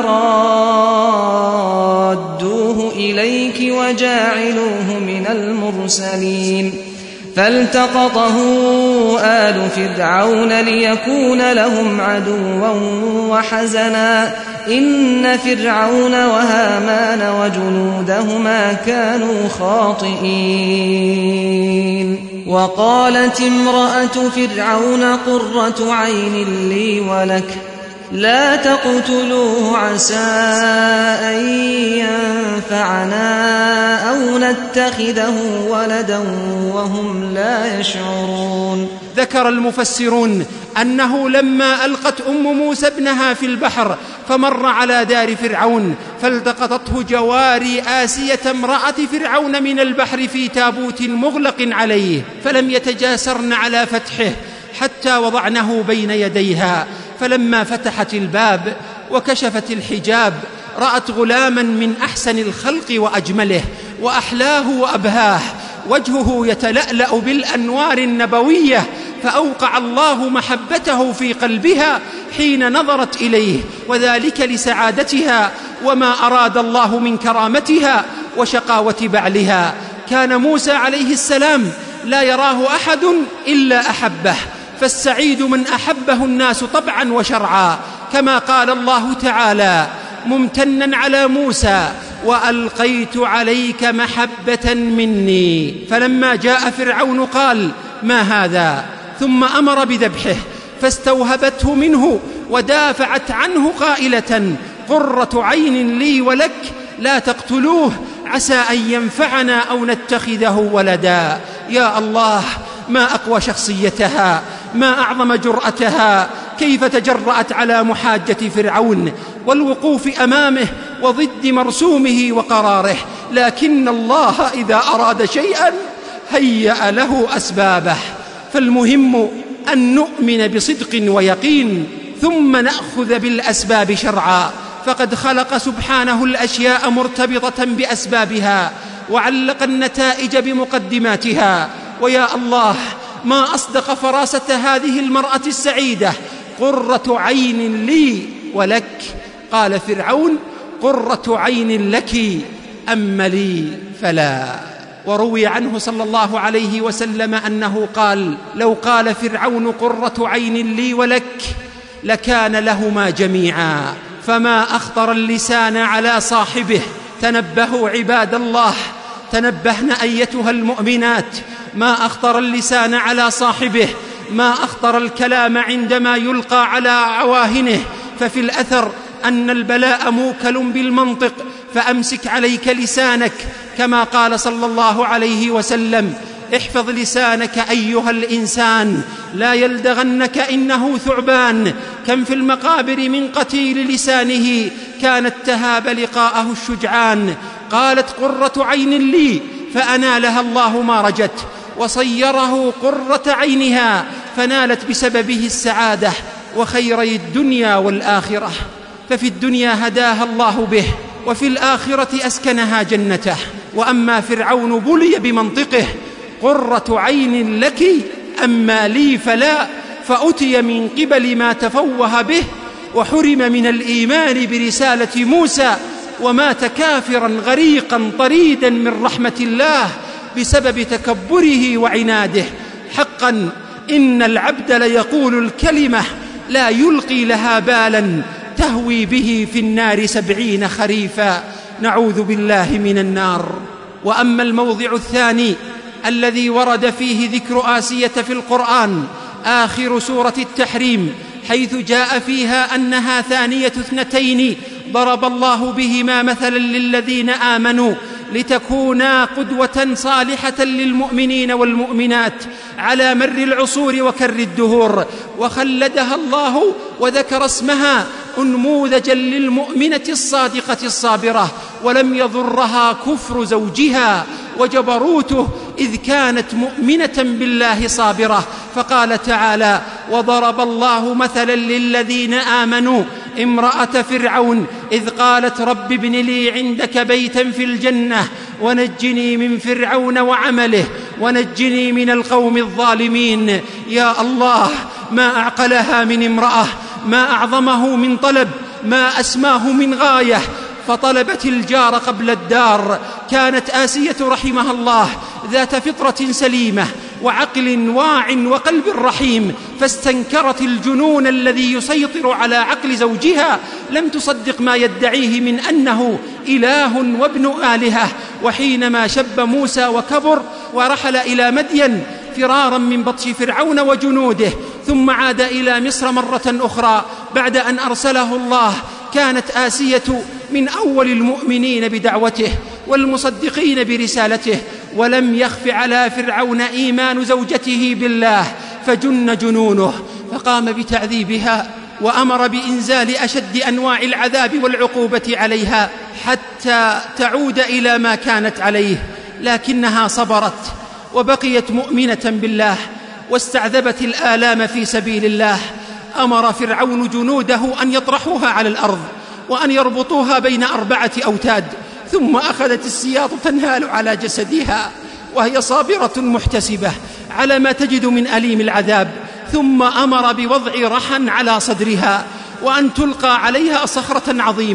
رادوه إليك وجاعلوه من المرسلين. فالتقطه آل فرعون ليكون لهم عدوا وحزنا إن فرعون وهامان وجنودهما كانوا خاطئين. وقالت امرأة فرعون قرة عين لي ولك لا تقتلوه عسى أن ينفعنا أو نتخذه ولدا وهم لا يشعرون. ذكر المفسرون أنه لما ألقت أم موسى ابنها في البحر فمر على دار فرعون فالتقطته جواري آسية امرأة فرعون من البحر في تابوت مغلق عليه، فلم يتجاسرن على فتحه حتى وضعنه بين يديها. فلما فتحت الباب وكشفت الحجاب رأت غلاما من أحسن الخلق وأجمله وأحلاه وأبهاه، وجهه يتلألأ بالأنوار النبوية، فأوقع الله محبته في قلبها حين نظرت إليه، وذلك لسعادتها وما أراد الله من كرامتها وشقاوة بعلها. كان موسى عليه السلام لا يراه أحد إلا أحبه، فالسعيد من أحبه الناس طبعا وشرعا، كما قال الله تعالى ممتنا على موسى: وألقيت عليك محبة مني. فلما جاء فرعون قال: ما هذا؟ ثم أمر بذبحه، فاستوهبته منه ودافعت عنه قائلة: قرة عين لي ولك لا تقتلوه عسى أن ينفعنا أو نتخذه ولدا. يا الله، ما أقوى شخصيتها، ما أعظم جرأتها، كيف تجرأت على محاجة فرعون والوقوف أمامه وضد مرسومه وقراره. لكن الله إذا أراد شيئا هيأ له أسبابه. فالمهم أن نؤمن بصدق ويقين، ثم نأخذ بالأسباب شرعا، فقد خلق سبحانه الأشياء مرتبطة بأسبابها، وعلق النتائج بمقدماتها. ويا الله، ما أصدق فراسة هذه المرأة السعيدة: قرة عين لي ولك. قال فرعون: قرة عين لك أما لي فلا. وروي عنه صلى الله عليه وسلم أنه قال: لو قال فرعون قرة عين لي ولك لكان لهما جميعا. فما أخطر اللسان على صاحبه. تنبهوا عباد الله، تنبهن أيتها المؤمنات. ما أخطر اللسان على صاحبه، ما أخطر الكلام عندما يلقى على عواهنه. ففي الأثر أن البلاء موكل بالمنطق، فأمسك عليك لسانك، كما قال صلى الله عليه وسلم: احفظ لسانك أيها الإنسان لا يلدغنك إنه ثعبان. كم في المقابر من قتيل لسانه كانت تهاب لقاءه الشجعان. قالت: قرة عين لي، فأنالها الله ما رجت، وصيره قرة عينها، فنالت بسببه السعادة وخيري الدنيا والآخرة. ففي الدنيا هداها الله به، وفي الآخرة أسكنها جنته. وأما فرعون بلي بمنطقه: قرة عين لك أما لي فلا، فأتي من قبل ما تفوه به، وحرم من الإيمان برسالة موسى، ومات كافرا غريقا طريدا من رحمة الله بسبب تكبره وعناده. حقا إن العبد ليقول الكلمة لا يلقي لها بالا تهوي به في النار 70 خريفا، نعوذ بالله من النار. وأما الموضع الثاني الذي ورد فيه ذكر آسية في القرآن، آخر سورة التحريم، حيث جاء فيها أنها ثانية 2 ضرب الله بهما مثلا للذين آمنوا لتكونا قدوة صالحة للمؤمنين والمؤمنات على مر العصور وكر الدهور. وخلدها الله وذكر اسمها أنموذجا للمؤمنة الصادقة الصابرة، ولم يضرها كفر زوجها وجبروته، إذ كانت مؤمنة بالله صابرة. فقال تعالى: وضرب الله مثلا للذين آمنوا امرأة فرعون إذ قالت رب ابن لي عندك بيتا في الجنة ونجني من فرعون وعمله ونجني من القوم الظالمين. يا الله، ما أعقلها من امرأة، ما أعظمه من طلب، ما أسماه من غاية. فطلبت الجار قبل الدار. كانت آسية رحمها الله ذات فطرة سليمة وعقل واع وقلب رحيم، فاستنكرت الجنون الذي يسيطر على عقل زوجها. لم تصدق ما يدعيه من أنه إله وابن آلهة. وحينما شب موسى وكبر ورحل إلى مدين فرارا من بطش فرعون وجنوده، ثم عاد إلى مصر مرة أخرى بعد أن أرسله الله، كانت آسية من أول المؤمنين بدعوته والمصدقين برسالته. ولم يخف على فرعون إيمان زوجته بالله، فجن جنونه، فقام بتعذيبها وأمر بإنزال أشد أنواع العذاب والعقوبة عليها حتى تعود إلى ما كانت عليه. لكنها صبرت وبقيت مؤمنة بالله واستعذبت الآلام في سبيل الله. أمر فرعون جنوده أن يطرحوها على الأرض وأن يربطوها بين 4 أوتاد، ثم أخذت السياط تنهال على جسدها وهي صابرة محتسبة على ما تجد من أليم العذاب. ثم أمر بوضع رحا على صدرها وأن تلقى عليها صخرة عظيمة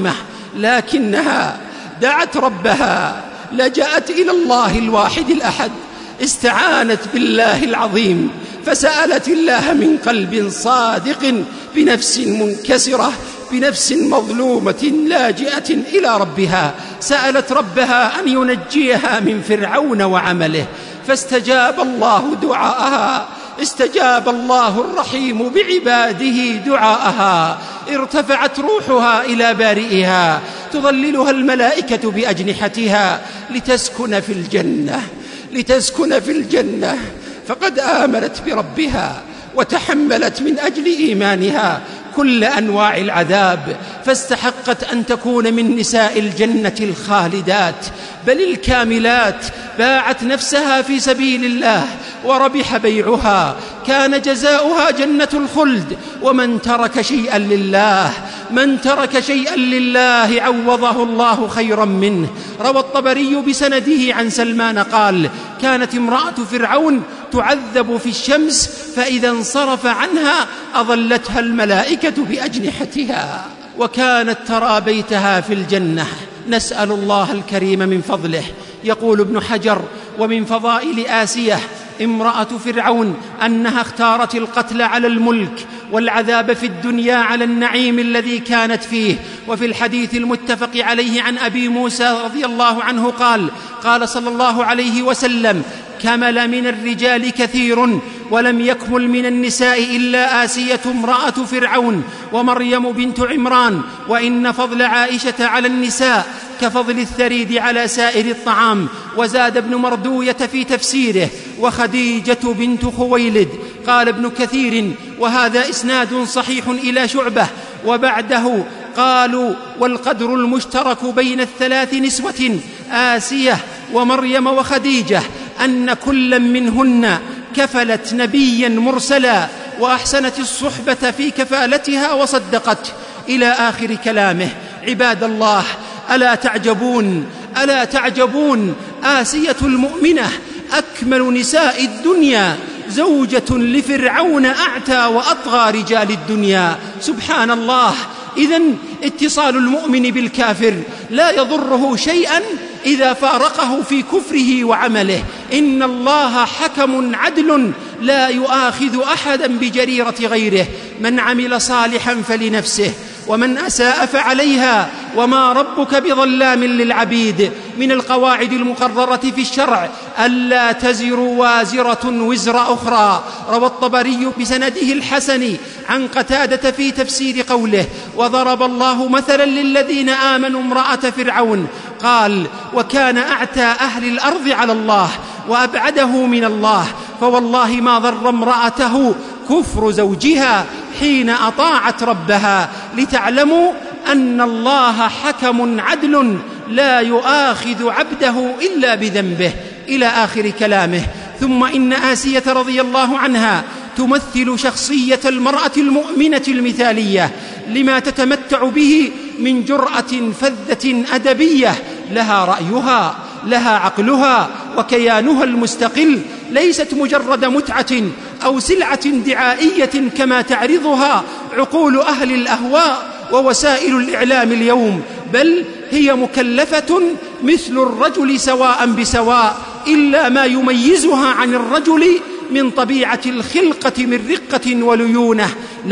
لكنها دعت ربها، لجأت إلى الله الواحد الأحد، استعانت بالله العظيم، فسألت الله من قلب صادق، بنفس منكسرة، بنفس مظلومة لاجئة إلى ربها. سألت ربها أن ينجيها من فرعون وعمله، فاستجاب الله دعاءها، استجاب الله الرحيم بعباده دعاءها. ارتفعت روحها إلى بارئها، تظللها الملائكة بأجنحتها لتسكن في الجنة، لتسكن في الجنة. فقد آمنت بربها وتحملت من أجل إيمانها كل أنواع العذاب، فاستحقت أن تكون من نساء الجنة الخالدات بل الكاملات. باعت نفسها في سبيل الله وربح بيعها، كان جزاؤها جنة الخلد. ومن ترك شيئا لله، من ترك شيئا لله عوضه الله خيرا منه. روى الطبري بسنده عن سلمان قال: كانت امرأة فرعون تعذب في الشمس، فإذا انصرف عنها أظلتها الملائكة بأجنحتها، وكانت ترى بيتها في الجنة. نسأل الله الكريم من فضله. يقول ابن حجر: ومن فضائل آسية امرأة فرعون أنها اختارت القتل على الملك والعذاب في الدنيا على النعيم الذي كانت فيه. وفي الحديث المتفق عليه عن أبي موسى رضي الله عنه قال صلى الله عليه وسلم: كمل من الرجال كثير ولم يكمل من النساء إلا آسية امرأة فرعون ومريم بنت عمران، وإن فضل عائشة على النساء كفضل الثريد على سائر الطعام. وزاد ابن مردوية في تفسيره: وخديجة بنت خويلد. قال ابن كثير: وهذا إسناد صحيح إلى شعبة. وبعده قالوا: والقدر المشترك بين الثلاث نسوة آسية ومريم وخديجة أن كل منهن كفلت نبيا مرسلا وأحسنت الصحبة في كفالتها وصدقت، إلى آخر كلامه. عباد الله، ألا تعجبون، ألا تعجبون، آسية المؤمنة أكمل نساء الدنيا، زوجة لفرعون أعتى وأطغى رجال الدنيا. سبحان الله. إذن اتصال المؤمن بالكافر لا يضره شيئا إذا فارقه في كفره وعمله. إن الله حكم عدل لا يؤاخذ أحدا بجريرة غيره. من عمل صالحا فلنفسه ومن أساء فعليها وما ربك بظلام للعبيد. من القواعد المقررة في الشرع ألا تزر وازرة وزر أخرى. روى الطبري بسنده الحسن عن قتادة في تفسير قوله: وضرب الله مثلا للذين آمنوا امرأة فرعون، قال: وكان أعتى أهل الأرض على الله وأبعده من الله، فوالله ما ضر امرأته كفر زوجها حين أطاعت ربها، لتعلموا أن الله حكم عدل لا يؤاخذ عبده إلا بذنبه، إلى آخر كلامه. ثم إن آسية رضي الله عنها تمثل شخصية المرأة المؤمنة المثالية لما تتمتع به من جرأة فذة أدبية، لها رأيها، لها عقلها وكيانها المستقل، ليست مجرد متعة أو سلعة دعائية كما تعرضها عقول أهل الأهواء ووسائل الإعلام اليوم، بل هي مكلفة مثل الرجل سواء بسواء، إلا ما يميزها عن الرجل من طبيعة الخلقة من رقة وليونة،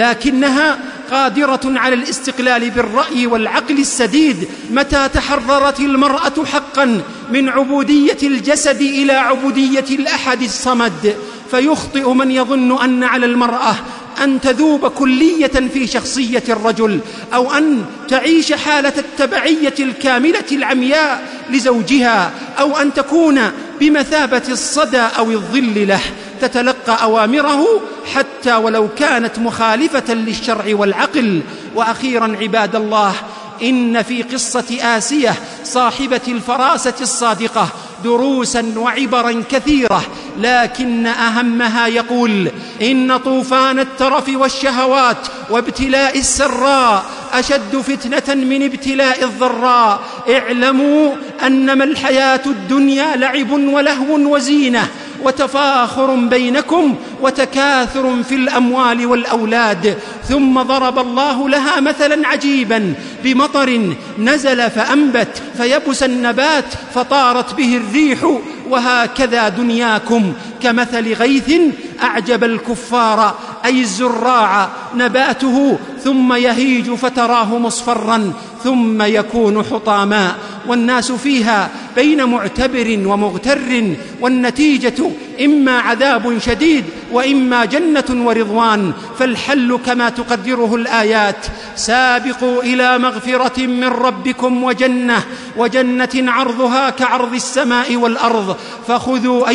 لكنها قادرة على الاستقلال بالرأي والعقل السديد متى تحررت المرأة حقا من عبودية الجسد إلى عبودية الأحد الصمد. فيخطئ من يظن أن على المرأة أن تذوب كلية في شخصية الرجل، أو أن تعيش حالة التبعية الكاملة العمياء لزوجها، أو أن تكون بمثابة الصدى أو الظل له، تتلقى أوامره حتى ولو كانت مخالفة للشرع والعقل. وأخيرا عباد الله، إن في قصة آسية صاحبة الفراسة الصادقة دروسا وعبرا كثيرة، لكن أهمها يقول: إن طوفان الترف والشهوات وابتلاء السراء أشد فتنة من ابتلاء الضراء. اعلموا أنما الحياة الدنيا لعب ولهو وزينة وتفاخر بينكم وتكاثر في الأموال والأولاد، ثم ضرب الله لها مثلا عجيبا بمطر نزل فأنبت فيبس النبات فطارت به الريح، وهكذا دنياكم كمثل غيث أعجب الكفار أي الزراع نباته ثم يهيج فتراه مصفرا ثم يكون حطاما، والناس فيها بين معتبر ومغتر، والنتيجة إما عذاب شديد وإما جنة ورضوان، فالحل كما تقدره الآيات: سابقوا إلى مغفرة من ربكم وجنة عرضها كعرض السماء والأرض، فخذوا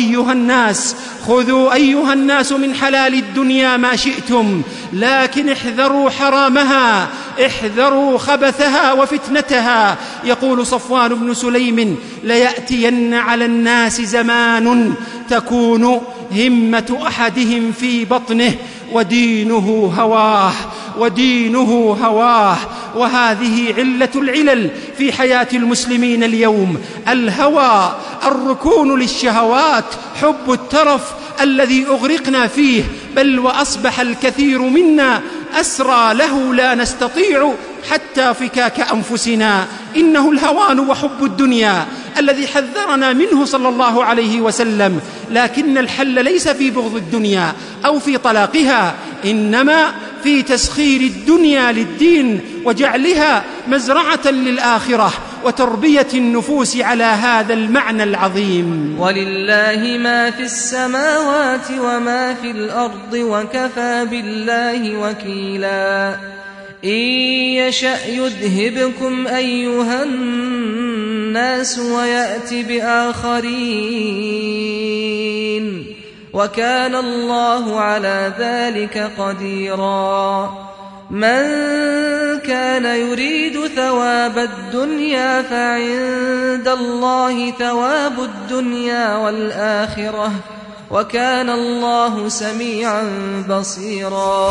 أيها الناس من حلال الدنيا ما شئتم، لكن احذروا حرامها، احذروا خبثها وفتنتها. يقول صفوان بن سليم: ليأتين على الناس زمان تكون همة أحدهم في بطنه ودينه هواه. وهذه علة العلل في حياة المسلمين اليوم: الهوى، الركون للشهوات، حب الترف الذي أغرقنا فيه، بل وأصبح الكثير منا أسرى له لا نستطيع حتى فكاك أنفسنا. إنه الهوان وحب الدنيا الذي حذرنا منه صلى الله عليه وسلم، لكن الحل ليس في بغض الدنيا أو في طلاقها، إنما في تسخير الدنيا للدين وجعلها مزرعة للآخرة وتربية النفوس على هذا المعنى العظيم. ولله ما في السماوات وما في الأرض وكفى بالله وكيلا. إن يشأ يذهبكم أيها الناس ويأت بآخرين، وكان الله على ذلك قديرا. من كان يريد ثواب الدنيا فعند الله ثواب الدنيا والآخرة، وكان الله سميعا بصيرا.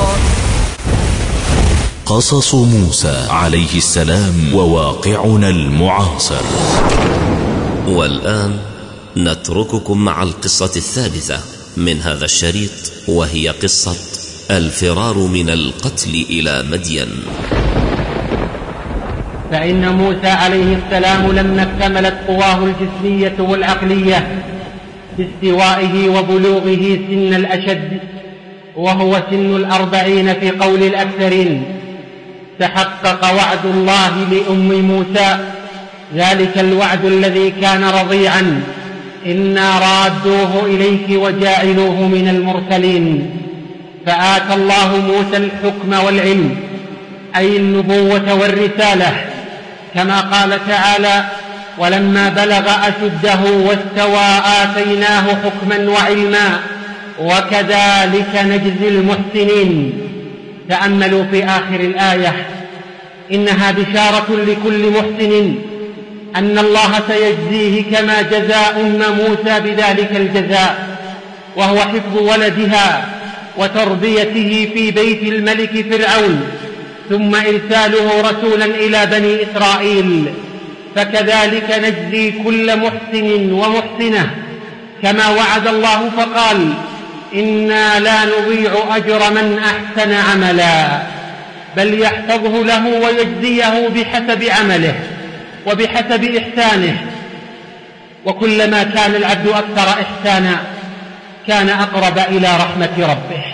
قصص موسى عليه السلام وواقعنا المعاصر. والآن نترككم مع القصة الثالثة من هذا الشريط، وهي قصة الفرار من القتل إلى مدين. فإن موسى عليه السلام لما اكتملت قواه الجسمية والعقلية باستوائه وبلوغه سن الأشد، وهو سن 40 في قول الأكثرين، تحقق وعد الله لأم موسى، ذلك الوعد الذي كان رضيعا: إنا رادوه إليك وجاعلوه من المرسلين. فآتى الله موسى الحكم والعلم، أي النبوة والرسالة، كما قال تعالى: ولما بلغ أشده واستوى آتيناه حكما وعلما وكذلك نجزي المحسنين. تأملوا في آخر الآية: إنها بشارة لكل محسن أن الله سيجزيه كما جزى موسى بذلك الجزاء، وهو حفظ ولدها وتربيته في بيت الملك فرعون، ثم إرساله رسولا إلى بني إسرائيل. فكذلك نجزي كل محسن ومحسنة، كما وعد الله فقال: إنا لا نضيع أجر من أحسن عملا، بل يحفظه له ويجزيه بحسب عمله وبحسب إحسانه. وكلما كان العبد أكثر إحسانا كان أقرب إلى رحمة ربه،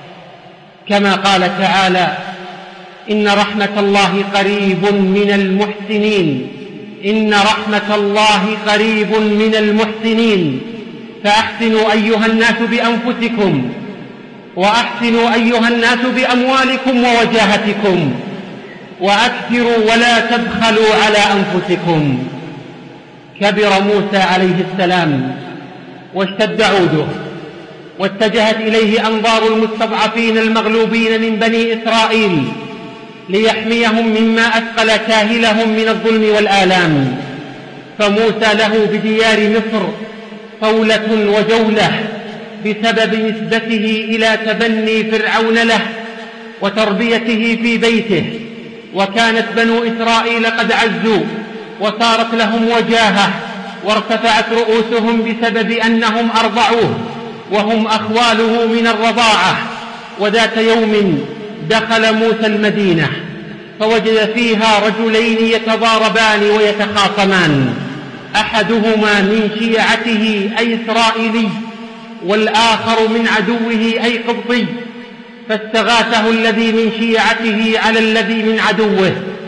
كما قال تعالى: إن رحمة الله قريب من المحسنين، إن رحمة الله قريب من المحسنين. فأحسنوا أيها الناس بأنفسكم، وأحسنوا أيها الناس بأموالكم ووجاهتكم، وأكثروا ولا تبخلوا على أنفسكم. كبر موسى عليه السلام واشتد عوده، واتجهت إليه أنظار المستضعفين المغلوبين من بني إسرائيل ليحميهم مما أثقل كاهلهم من الظلم والآلام. فموسى له بديار مصر قولة وجولة بسبب نسبته إلى تبني فرعون له وتربيته في بيته، وكانت بنو إسرائيل قد عزوا وصارت لهم وجاهة، وارتفعت رؤوسهم بسبب أنهم أرضعوه وهم أخواله من الرضاعة. وذات يوم دخل موسى المدينة فوجد فيها رجلين يتضاربان ويتخاصمان، أحدهما من شيعته أي إسرائيلي، والآخر من عدوه أي قبطي، فاستغاثه الذي من شيعته على الذي من عدوه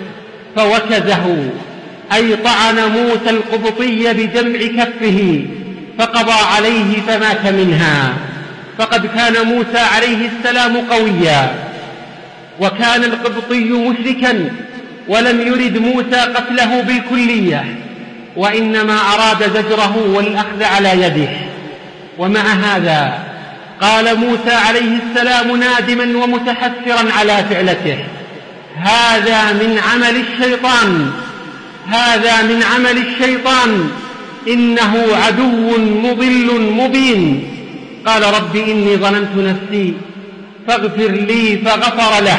فوكزه، أي طعن موسى القبطي بجمع كفه فقضى عليه فمات منها. فقد كان موسى عليه السلام قويا، وكان القبطي مشركا، ولم يرد موسى قتله بالكلية، وإنما أراد زجره والأخذ على يده. ومع هذا قال موسى عليه السلام نادما ومتحسرا على فعلته: هذا من عمل الشيطان، هذا من عمل الشيطان، إنه عدو مضل مبين. قال رب إني ظلمت نفسي فاغفر لي فغفر له،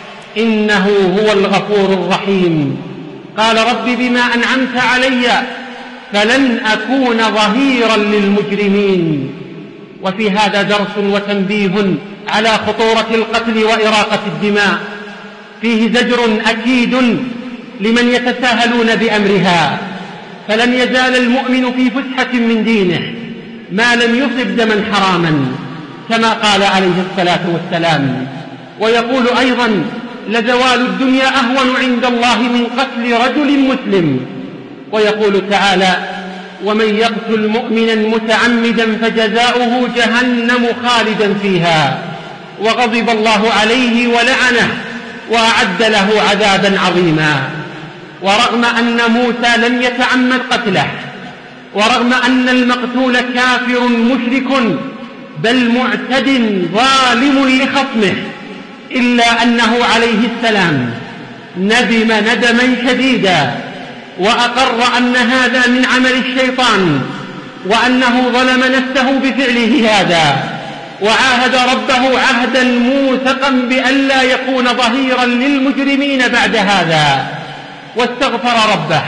إنه هو الغفور الرحيم. قال رب بما أنعمت علي فلن أكون ظهيرا للمجرمين. وفي هذا درس وتنبيه على خطورة القتل وإراقة الدماء، فيه زجر أكيد لمن يتساهلون بأمرها، فلن يزال المؤمن في فسحة من دينه ما لم يصب دما حراما، كما قال عليه الصلاة والسلام. ويقول أيضا: لزوال الدنيا أهون عند الله من قتل رجل مسلم. ويقول تعالى: ومن يقتل مؤمنا متعمدا فجزاؤه جهنم خالدا فيها وغضب الله عليه ولعنه وأعد له عذابا عظيما. ورغم أن موسى لم يتعمد قتله، ورغم أن المقتول كافر مشرك بل معتد ظالم لخصمه، إلا أنه عليه السلام ندم ندما شديدا وأقر أن هذا من عمل الشيطان، وأنه ظلم نفسه بفعله هذا، وعاهد ربه عهدا موثقا بأن لا يكون ظهيرا للمجرمين بعد هذا، واستغفر ربه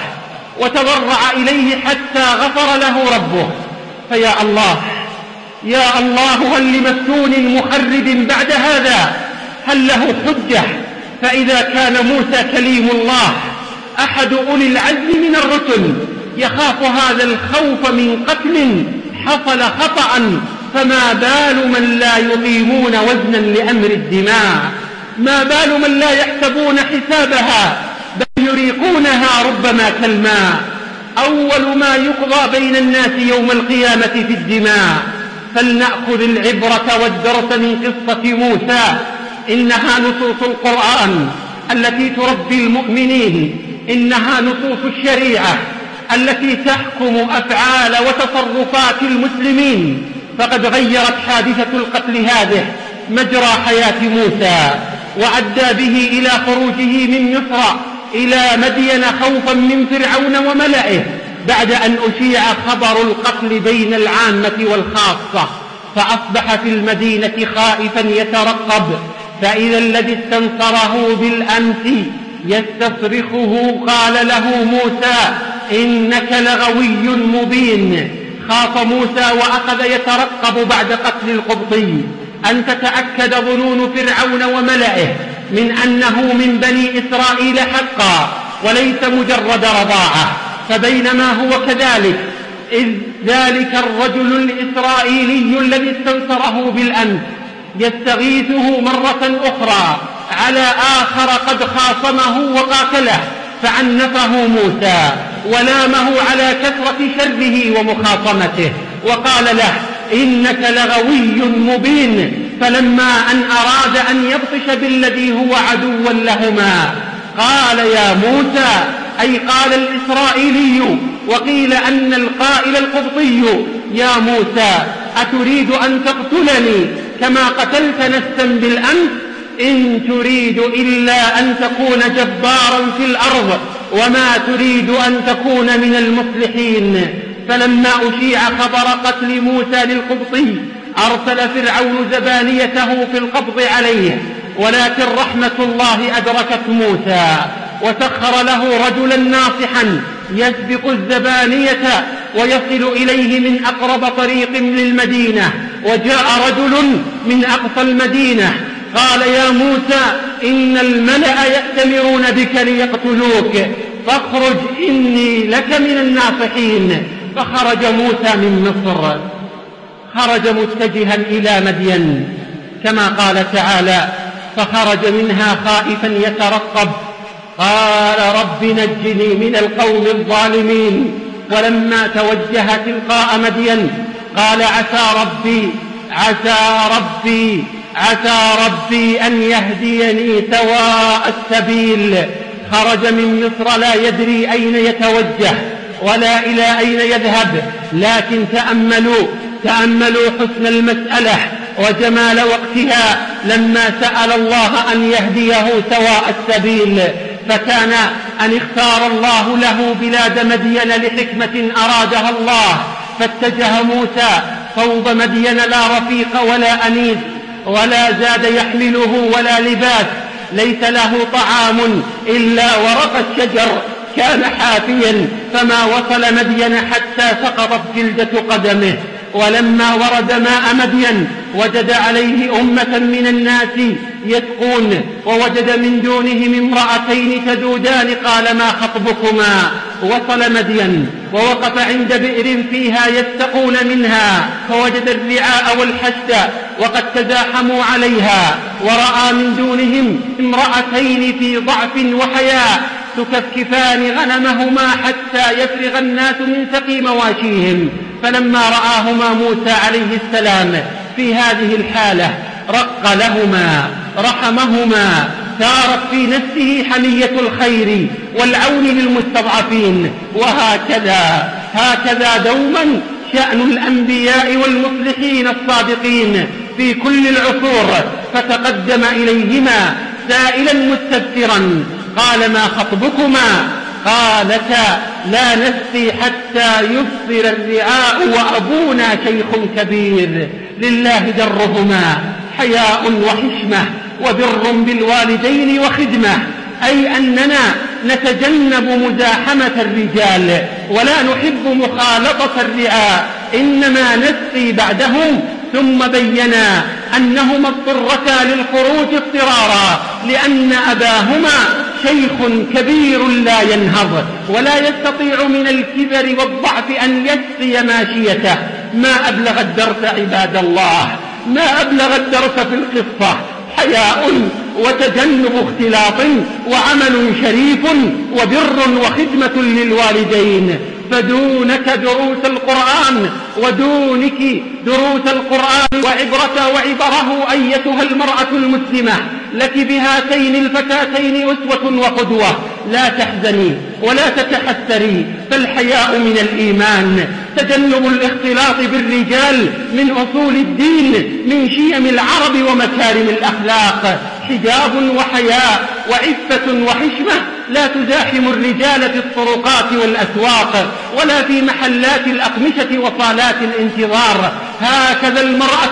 وتضرع إليه حتى غفر له ربه. فيا الله، يا الله، هل لمفتون مخرب بعد هذا؟ هل له حجة؟ فإذا كان موسى كليم الله أحد أولي العزم من الرسل يخاف هذا الخوف من قتل حصل خطأ، فما بال من لا يقيمون وزنا لأمر الدماء؟ ما بال من لا يحسبون حسابها بل يريقونها ربما كالماء؟ أول ما يقضى بين الناس يوم القيامة في الدماء. فلنأخذ العبرة والدرس من قصة موسى، إنها نصوص القرآن التي تربي المؤمنين، إنها نصوص الشريعة التي تحكم أفعال وتصرفات المسلمين. فقد غيرت حادثة القتل هذه مجرى حياة موسى، وأدى به إلى خروجه من مصر إلى مدين خوفا من فرعون وملئه، بعد أن أشيع خبر القتل بين العامة والخاصة، فأصبح في المدينة خائفا يترقب، فإذا الذي استنصره بالأمس يستصرخه قال له موسى: إنك لغوي مبين. خاف موسى وأخذ يترقب بعد قتل القبطي أن تتأكد ظنون فرعون وملئه من أنه من بني إسرائيل حقا وليس مجرد رضاعة. فبينما هو كذلك إذ ذلك الرجل الإسرائيلي الذي استنصره بالأمس يستغيثه مرة أخرى على آخر قد خاصمه وقاتله، فعنفه موسى ولامه على كثرة شره ومخاصمته، وقال له: إنك لغوي مبين. فلما أن أراد أن يبطش بالذي هو عدو لهما قال: يا موسى، أي قال الإسرائيلي، وقيل أن القائل القبطي: يا موسى، أتريد أن تقتلني كما قتلت نفسا بالأمس؟ إن تريد إلا أن تكون جبارا في الأرض وما تريد أن تكون من المصلحين. فلما أشيع خبر قتل موسى للقبطي أرسل فرعون زبانيته في القبض عليه، ولكن رحمة الله أدركت موسى وسخر له رجلا ناصحا يسبق الزبانية ويصل إليه من أقرب طريق للمدينة. وجاء رجل من أقصى المدينة قال يا موسى إن الملأ يأتمرون بك ليقتلوك فاخرج إني لك من الناصحين. فخرج موسى من مصر، خرج متجها إلى مدين كما قال تعالى فخرج منها خائفا يترقب قال رب نجني من القوم الظالمين. ولما توجه تلقاء مدين قال عسى ربي أن يهديني سواء السبيل. خرج من مصر لا يدري أين يتوجه ولا إلى أين يذهب، لكن تأملوا حسن المسألة وجمال وقتها لما سأل الله أن يهديه سواء السبيل، فكان أن اختار الله له بلاد مدين لحكمة أرادها الله. فاتجه موسى صوب مدين لا رفيق ولا أنيس ولا زاد يحمله ولا لباس، ليس له طعام إلا ورق الشجر كان حافيا، فما وصل مدين حتى سقطت جلدة قدمه. ولما ورد ماء مدين وجد عليه أمة من الناس يسقون، ووجد من دونهم امرأتين تذودان قال ما خطبكما؟ وصل مدين ووقف عند بئر فيها يستقون منها، فوجد الرعاء والحشد وقد تزاحموا عليها، ورأى من دونهم امرأتين في ضعف وحياء تكفكفان غنمهما حتى يفرغ الناس من سقي مواشيهم. فلما رآهما موسى عليه السلام في هذه الحالة رق لهما رحمهما، ثارت في نفسه حمية الخير والعون للمستضعفين. وهكذا دوما شأن الأنبياء والمصلحين الصادقين في كل العصور. فتقدم إليهما سائلا مستبصرا قال ما خطبكما؟ قالتا لا نسقي حتى يفطر الرعاء وأبونا شيخ كبير. لله درهما حياء وحشمة وبر بالوالدين وخدمة، أي أننا نتجنب مزاحمة الرجال ولا نحب مخالطة الرعاء، إنما نسقي بعدهم. ثم بينا أنهما اضطرتا للخروج اضطرارا لأن أباهما شيخ كبير لا ينهض ولا يستطيع من الكبر والضعف أن يسقي ماشيته. ما أبلغ الدرس عباد الله، ما أبلغ الدرس في القصة، حياء وتجنب اختلاط وعمل شريف وبر وخدمة للوالدين. فدونك دروس القرآن ودونك دروس القرآن وعبره أيتها المرأة المسلمة، لك بهاتين الفتاتين أسوة وقدوة. لا تحزني ولا تتحسري، فالحياء من الإيمان، تجنب الاختلاط بالرجال من أصول الدين، من شيم العرب ومكارم الأخلاق. حجاب وحياء وعفة وحشمة لا تزاحم الرجال في الطرقات والأسواق ولا في محلات الأقمشة وصالات الانتظار. هكذا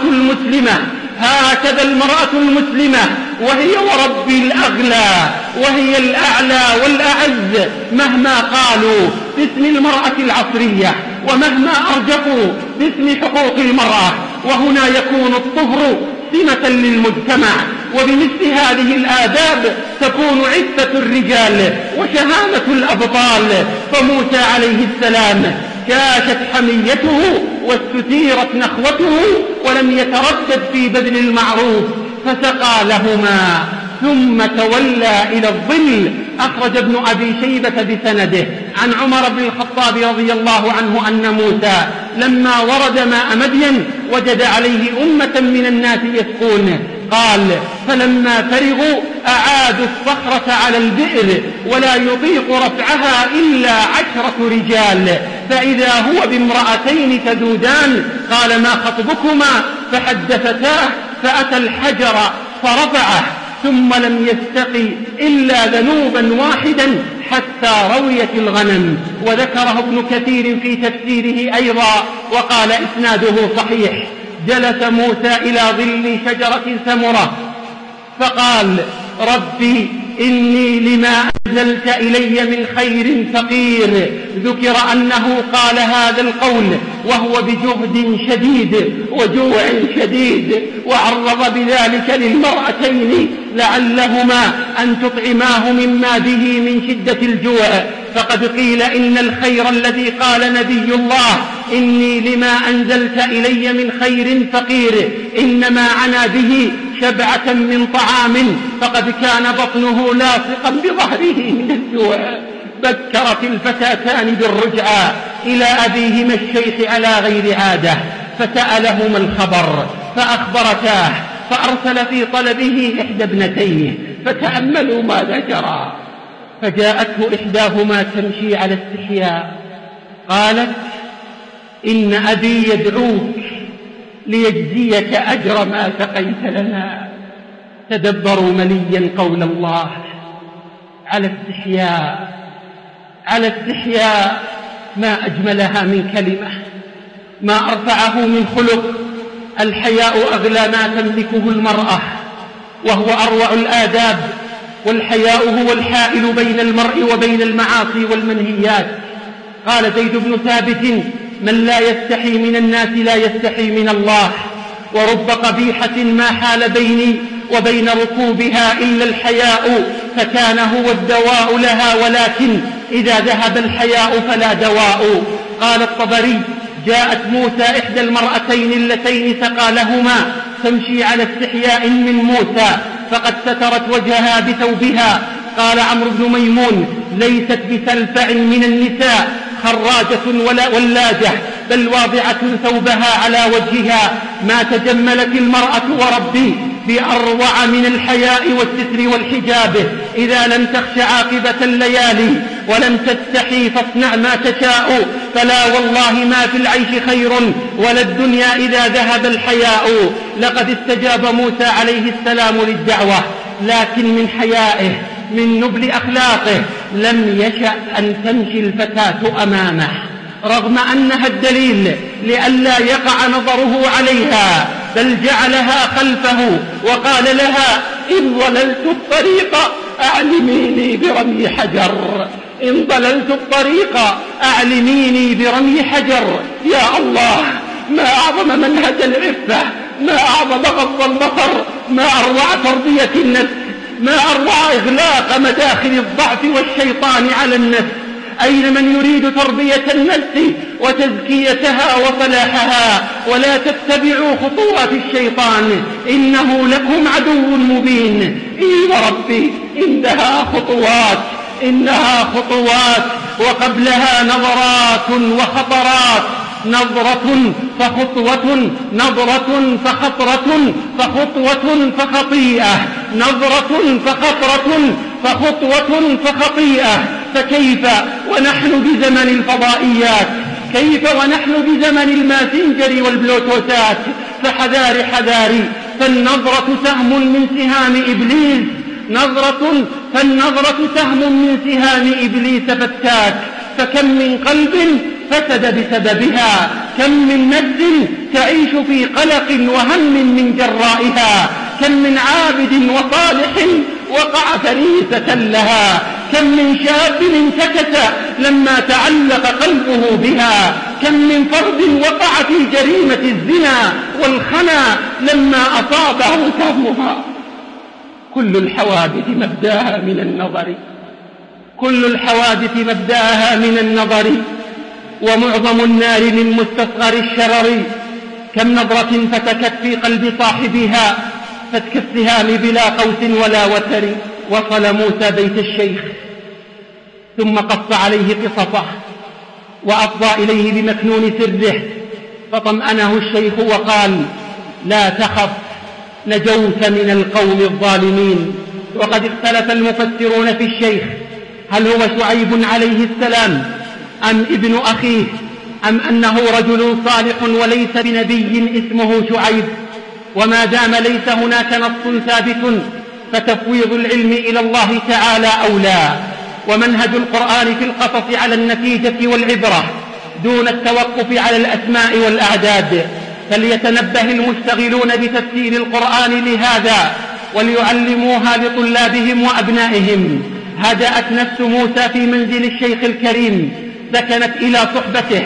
المرأة المسلمة وهي وربي الأغلى وهي الأعلى والأعز، مهما قالوا باسم المرأة العصرية ومهما أرجفوا باسم حقوق المرأة. وهنا يكون الطهر سمة للمجتمع، وبمثل هذه الآداب تكون عفة الرجال وشهامة الأبطال. فموسى عليه السلام كاشت حميته واستثيرت نخوته ولم يتردد في بذل المعروف، فسقى لهما ثم تولى إلى الظل. أخرج ابن أبي شيبة بسنده عن عمر بن الخطاب رضي الله عنه أن موسى لما ورد ماء مدين وجد عليه أمة من الناس يسقون. قال فلما فرغوا أعادوا الصخرة على البئر ولا يطيق رفعها إلا 10 رجال، فإذا هو بامرأتين تذودان. قال ما خطبكما؟ فحدثتاه، فأتى الحجر فرفعه، ثم لم يستقي إلا ذنوبا واحدا حتى رويت الغنم. وذكره ابن كثير في تفسيره أيضا وقال إسناده صحيح. جلس موسى إلى ظل شجرة ثمرة فقال ربي إني لما أنزلت إلي من خير فقير. ذكر أنه قال هذا القول وهو بجهد شديد وجوع شديد، وعرض بذلك للمرأتين لعلهما أن تطعماه مما به من شدة الجوع. فقد قيل إن الخير الذي قال نبي الله إني لما أنزلت إلي من خير فقير إنما عنى به شبعة من طعام، فقد كان بطنه لاصقا بظهره من الجوع. بكرت الفتاتان بالرجعة إلى أبيهما الشيخ على غير عادة، فسألهما الخبر فأخبرتاه، فأرسل في طلبه إحدى ابنتيه، فتأملوا ماذا جرى. فجاءته إحداهما تمشي على استحياء، قالت إن أبي يدعوك ليجزيك أجر ما سقيت لنا. تدبروا مليا قول الله على استحياء، على استحياء، ما أجملها من كلمة، ما أرفعه من خلق. الحياء أغلى ما تملكه المرأة، وهو أروع الآداب، والحياء هو الحائل بين المرء وبين المعاصي والمنهيات. قال زيد بن ثابت من لا يستحي من الناس لا يستحي من الله، ورب قبيحة ما حال بيني وبين ركوبها إلا الحياء، فكان هو الدواء لها، ولكن إذا ذهب الحياء فلا دواء. قال الطبري جاءت موسى إحدى المرأتين اللتين سقى لهما تمشي على استحياء من موسى، فقد سترت وجهها بثوبها. قال عمرو بن ميمون ليست بسلفع من النساء خراجة ولا ولاجة، بل واضعة ثوبها على وجهها. ما تجملت المرأة وربي بأروع من الحياء والستر والحجاب. إذا لم تخش عاقبة الليالي ولم تستحي فاصنع ما تشاء، فلا والله ما في العيش خير ولا الدنيا إذا ذهب الحياء. لقد استجاب موسى عليه السلام للدعوة، لكن من حيائه من نبل أخلاقه لم يشأ أن تمشي الفتاة أمامه، رغم أنها الدليل لئلا يقع نظره عليها، بل جعلها خلفه وقال لها إن ضللت الطريق أعلميني برمي حجر، إن ضللت الطريق أعلميني برمي حجر. يا الله، ما أعظم منهج العفة، ما أعظم غض البصر، ما أروع تربية النفس، ما أروع إغلاق مداخل الضعف والشيطان على النفس. أين من يريد تربية النفس وتزكيتها وصلاحها؟ ولا تتبعوا خطوات الشيطان إنه لكم عدو مبين. إي وربي إنها خطوات، إنها خطوات، وقبلها نظرات وخطرات. نظرة فخطوة، نظرة فخطرة، فخطوة فخطيئة، نظرة فخطرة، فخطوة فخطيئة. فكيف ونحن بزمن الفضائيات؟ كيف ونحن بزمن الماسنجر والبلوتوثات؟ فحذاري حذاري، فالنظرة سهم من سهام إبليس، نظرة فالنظرة سهم من سهام إبليس فتاك. فكم من قلب فسد بسببها، كم من نفس تعيش في قلق وهم من جرائها، كم من عابد وصالح وقع فريسة لها، كم من شاب انتكس لما تعلق قلبه بها، كم من فرد وقع في جريمة الزنا والخنا لما أصابه سهمها. كل الحوادث مبداها من النظر، كل الحوادث مبداها من النظر، ومعظم النار من مستصغر الشرر. كم نظرة فتكت في قلب صاحبها فتك السهام بلا قوس ولا وتر. وصل موسى بيت الشيخ ثم قص عليه قصصه وأفضى إليه بمكنون سره، فطمأنه الشيخ وقال لا تخف، نجوت من القوم الظالمين. وقد اختلف المفسرون في الشيخ، هل هو شعيب عليه السلام أم ابن أخيه، أم أنه رجل صالح وليس بنبي اسمه شعيب؟ وما دام ليس هناك نص ثابت فتفويض العلم إلى الله تعالى أولى. ومنهج القرآن في القصص على النتيجة والعبرة دون التوقف على الأسماء والأعداد. فليتنبه المشتغلون بتفسير القرآن لهذا وليعلموها لطلابهم وأبنائهم. هدأت نفس موسى في منزل الشيخ الكريم، سكنت إلى صحبته،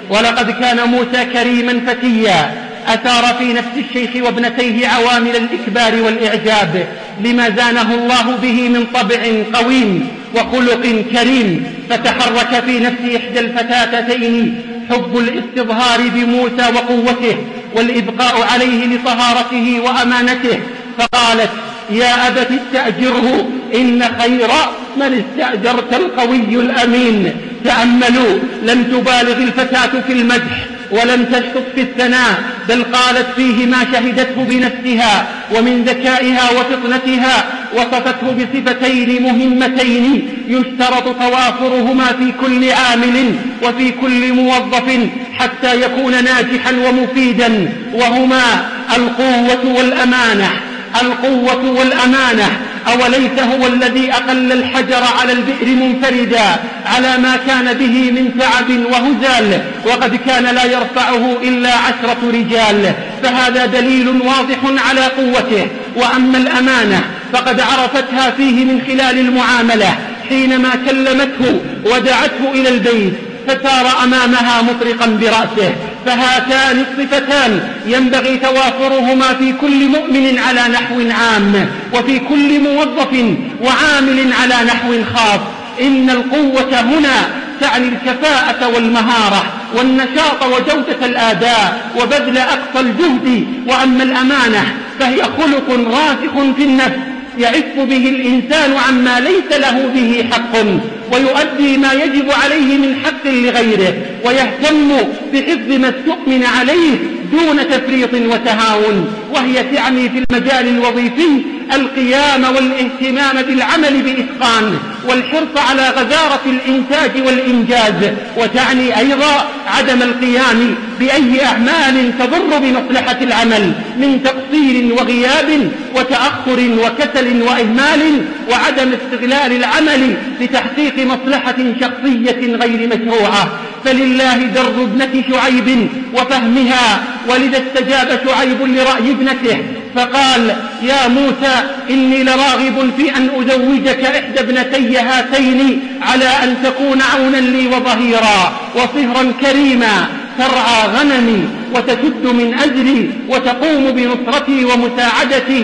ولقد كان موسى كريما فتيا أثار في نفس الشيخ وابنتيه عوامل الإكبار والإعجاب لما زانه الله به من طبع قويم وخلق كريم، فتحرك في نفس إحدى الفتاتين حب الاستظهار بموسى وقوته والإبقاء عليه لطهارته وأمانته، فقالت: يا أبت استأجره إن خير من استأجرت القوي الأمين. تأملوا، لم تبالغ الفتاة في المدح ولم تشطط في الثناء، بل قالت فيه ما شهدته بنفسها ومن ذكائها وفطنتها، وصفته بصفتين مهمتين يشترط توافرهما في كل عامل وفي كل موظف حتى يكون ناجحا ومفيدا، وهما القوة والأمانة. القوة والأمانة. أوليس هو الذي أقل الحجر على البئر منفردا على ما كان به من تعب وهزال، وقد كان لا يرفعه إلا 10 رجال، فهذا دليل واضح على قوته. وأما الأمانة فقد عرفتها فيه من خلال المعاملة، حينما كلمته ودعته إلى البيت فسار أمامها مطرقا برأسه. فهاتان الصفتان ينبغي توافرهما في كل مؤمن على نحو عام، وفي كل موظف وعامل على نحو خاص. إن القوة هنا تعني الكفاءة والمهارة والنشاط وجودة الأداء وبذل أقصى الجهد. وأما الأمانة فهي خلق راسخ في النفس يعف به الإنسان عما ليس له به حق، ويؤدي ما يجب عليه من حق لغيره، ويهتم بحفظ ما استؤمن عليه دون تفريط وتهاون. وهي تعني في المجال الوظيفي القيام والاهتمام بالعمل بإتقان والحرص على غزارة الإنتاج والإنجاز، وتعني أيضا عدم القيام بأي أعمال تضر بمصلحة العمل من تقصير وغياب وتأخر وكسل وإهمال، وعدم استغلال العمل لتحقيق مصلحة شخصية غير مشروعة. فلله در ابنة شعيب وفهمها، ولذا استجاب شعيب لرأي ابنته فقال: يا موسى إني لراغب في أن أزوجك إحدى ابنتي هاتين على أن تكون عونا لي وظهيرا وصهرا كريما، ترعى غنمي وتشد من أجري وتقوم بنصرتي ومساعدتي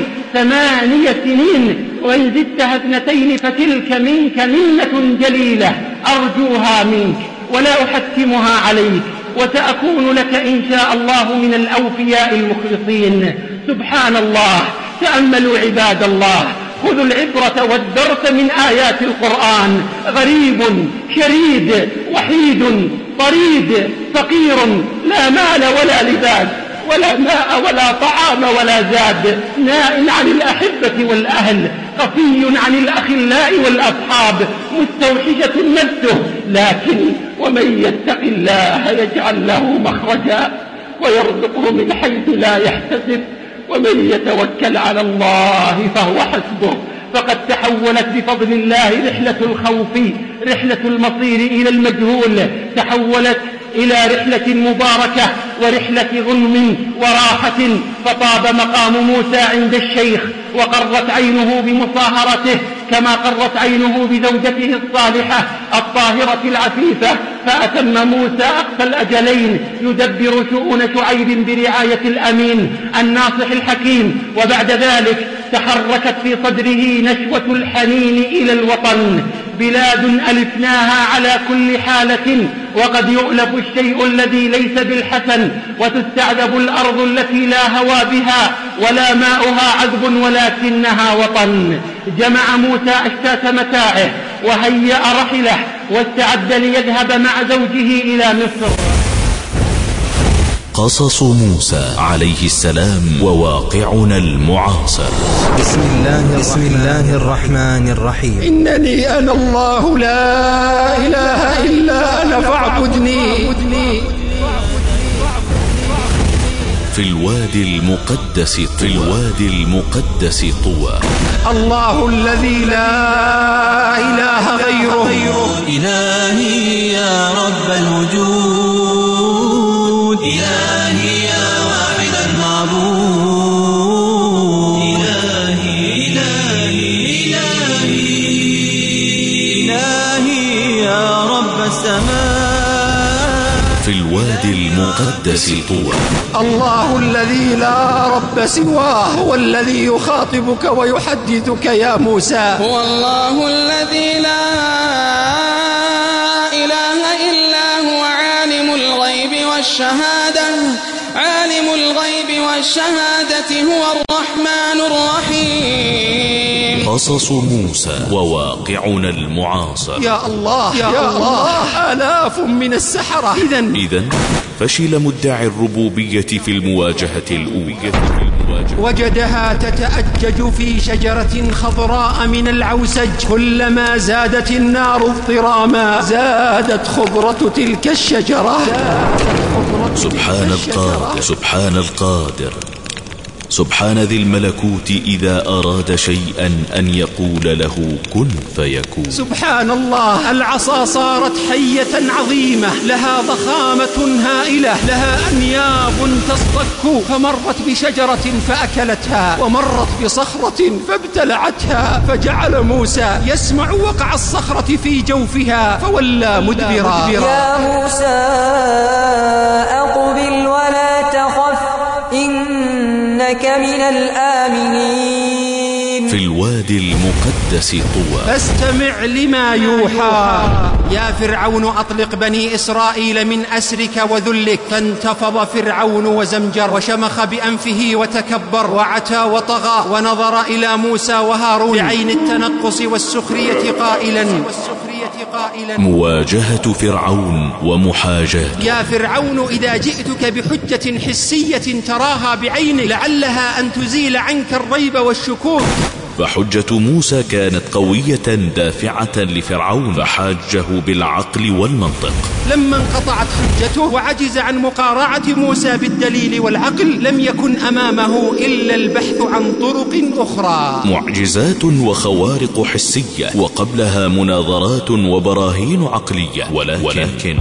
8 سنين، وإن زدتها 2 فتلك منك منة جليلة أرجوها منك ولا أحتمها عليك، وسأكون لك إن شاء الله من الأوفياء المخلصين. سبحان الله. تأملوا عباد الله، خذوا العبرة والدرس من آيات القرآن. غريب شريد وحيد طريد فقير لا مال ولا لباس ولا ماء ولا طعام ولا زاد، ناء عن الأحبة والأهل، خفي عن الأخلاء والأصحاب، مستوحشة نفسه، لكن ومن يتق الله يجعل له مخرجا ويرزقه من حيث لا يحتسب، ومن يتوكل على الله فهو حسبه. فقد تحولت بفضل الله رحلة الخوف، رحلة المصير إلى المجهول، تحولت إلى رحلة مباركة ورحلة ظلم وراحة. فطاب مقام موسى عند الشيخ، وقرت عينه بمصاهرته كما قرت عينه بزوجته الصالحة الطاهرة العفيفة. فأتم موسى أقصى الأجلين يدبر شؤون شعيب برعاية الأمين الناصح الحكيم. وبعد ذلك تحركت في صدره نشوة الحنين إلى الوطن. بلاد ألفناها على كل حالة، وقد يؤلف الشيء الذي ليس بالحسن، وتستعذب الأرض التي لا هوى بها ولا ماؤها عذب ولكنها وطن. جمع موسى أشتات متاعه وهيأ رحله واستعد ليذهب مع زوجه إلى مصر. قصص موسى عليه السلام وواقعنا المعاصر. بسم الله الرحمن الرحيم. إنني أنا الله لا إله إلا أنا فاعبدني. في الوادي المقدس طوى. الله الذي لا إله غيره. إلهي يا رب الوجود، إلهي يا واحد المعبود، إلهي إلهي يا رب السماء. في الوادي المقدس طوى. الله الذي لا رب سواه هو الذي يخاطبك ويحدثك يا موسى. هو الله الذي لا إله إلا هو عالم الغيب والشهادة هو الرحمن الرحيم. قصص موسى وواقعنا المعاصر. يا الله يا الله، آلاف من السحرة. إذن فشل مدعي الربوبية في المواجهة الأولى. وجدها تتأجج في شجرة خضراء من العوسج، كلما زادت النار اضطراما زادت خضرة تلك الشجرة. سبحان القادر سبحان ذي الملكوت إذا أراد شيئا أن يقول له كن فيكون. سبحان الله، العصا صارت حية عظيمة لها ضخامة هائلة، لها أنياب تصطك، فمرت بشجرة فأكلتها ومرت بصخرة فابتلعتها، فجعل موسى يسمع وقع الصخرة في جوفها فولى مدبرا. يا موسى أقبل ولا تخف إنك من الآمنين. في الوادي المقدس طوى. فاستمع لما يوحى. يا فرعون أطلق بني إسرائيل من أسرك وذلك. فانتفض فرعون وزمجر وشمخ بأنفه وتكبر وعتى وطغى، ونظر إلى موسى وهارون بعين التنقص والسخرية قائلا مواجهة فرعون ومحاجاة. يا فرعون إذا جئتك بحجة حسية تراها بعينك لعلها أن تزيل عنك الريب والشكوك. فحجة موسى كانت قوية دافعة لفرعون، فحاجه بالعقل والمنطق. لما انقطعت حجته وعجز عن مقارعة موسى بالدليل والعقل، لم يكن أمامه إلا البحث عن طرق أخرى. معجزات وخوارق حسية، وقبلها مناظرات وبراهين عقلية. ولكن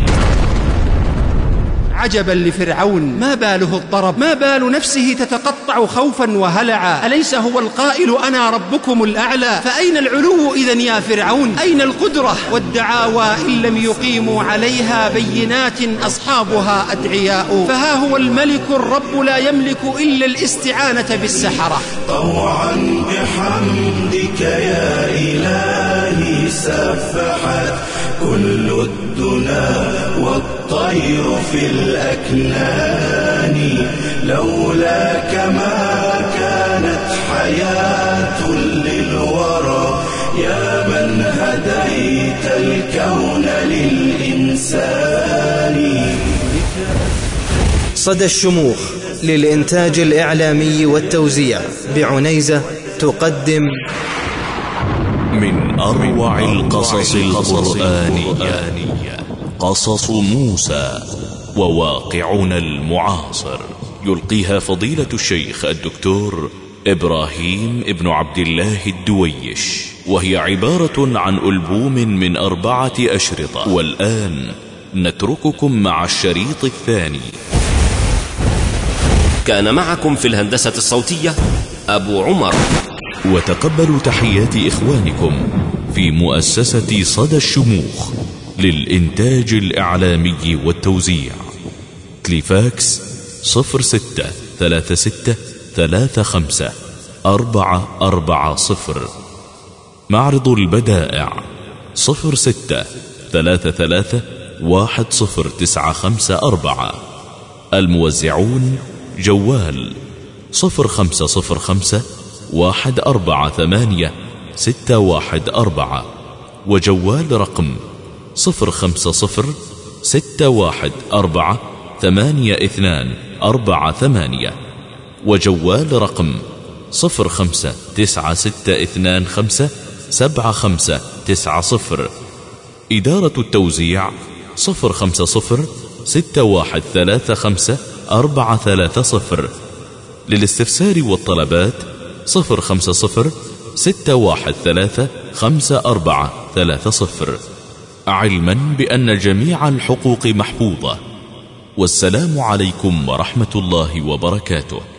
عجبا لفرعون، ما باله اضطرب، ما بال نفسه تتقطع خوفا وهلعا. أليس هو القائل أنا ربكم الأعلى؟ فأين العلو إذن يا فرعون؟ أين القدرة؟ والدعاوى إن لم يقيموا عليها بينات أصحابها أدعياء. فها هو الملك الرب لا يملك إلا الاستعانة بالسحرة. طوعا بحمدك يا إلهي سفحت كل الدنا والطير في الأكنان، لولاك ما كانت حياة للورى، يا من هديت الكون للإنسان. صدى الشموخ للإنتاج الإعلامي والتوزيع بعنيزة تقدم من أروع القصص القرآنية قصص موسى وواقعنا المعاصر، يلقيها فضيلة الشيخ الدكتور إبراهيم ابن عبد الله الدويش، وهي عبارة عن ألبوم من 4 أشرطة. والآن نترككم مع الشريط الثاني. كان معكم في الهندسة الصوتية أبو عمر. وتقبلوا تحيات إخوانكم في مؤسسة صدى الشموخ للإنتاج الإعلامي والتوزيع. تليفاكس 063635 معرض البدائع 0633109554. الموزعون جوال 0505148614 وجوال رقم 0506148248 وجوال رقم 0596257590. إدارة التوزيع 0506135430. للاستفسار والطلبات 0506135430. علما بأن جميع الحقوق محفوظة. والسلام عليكم ورحمة الله وبركاته.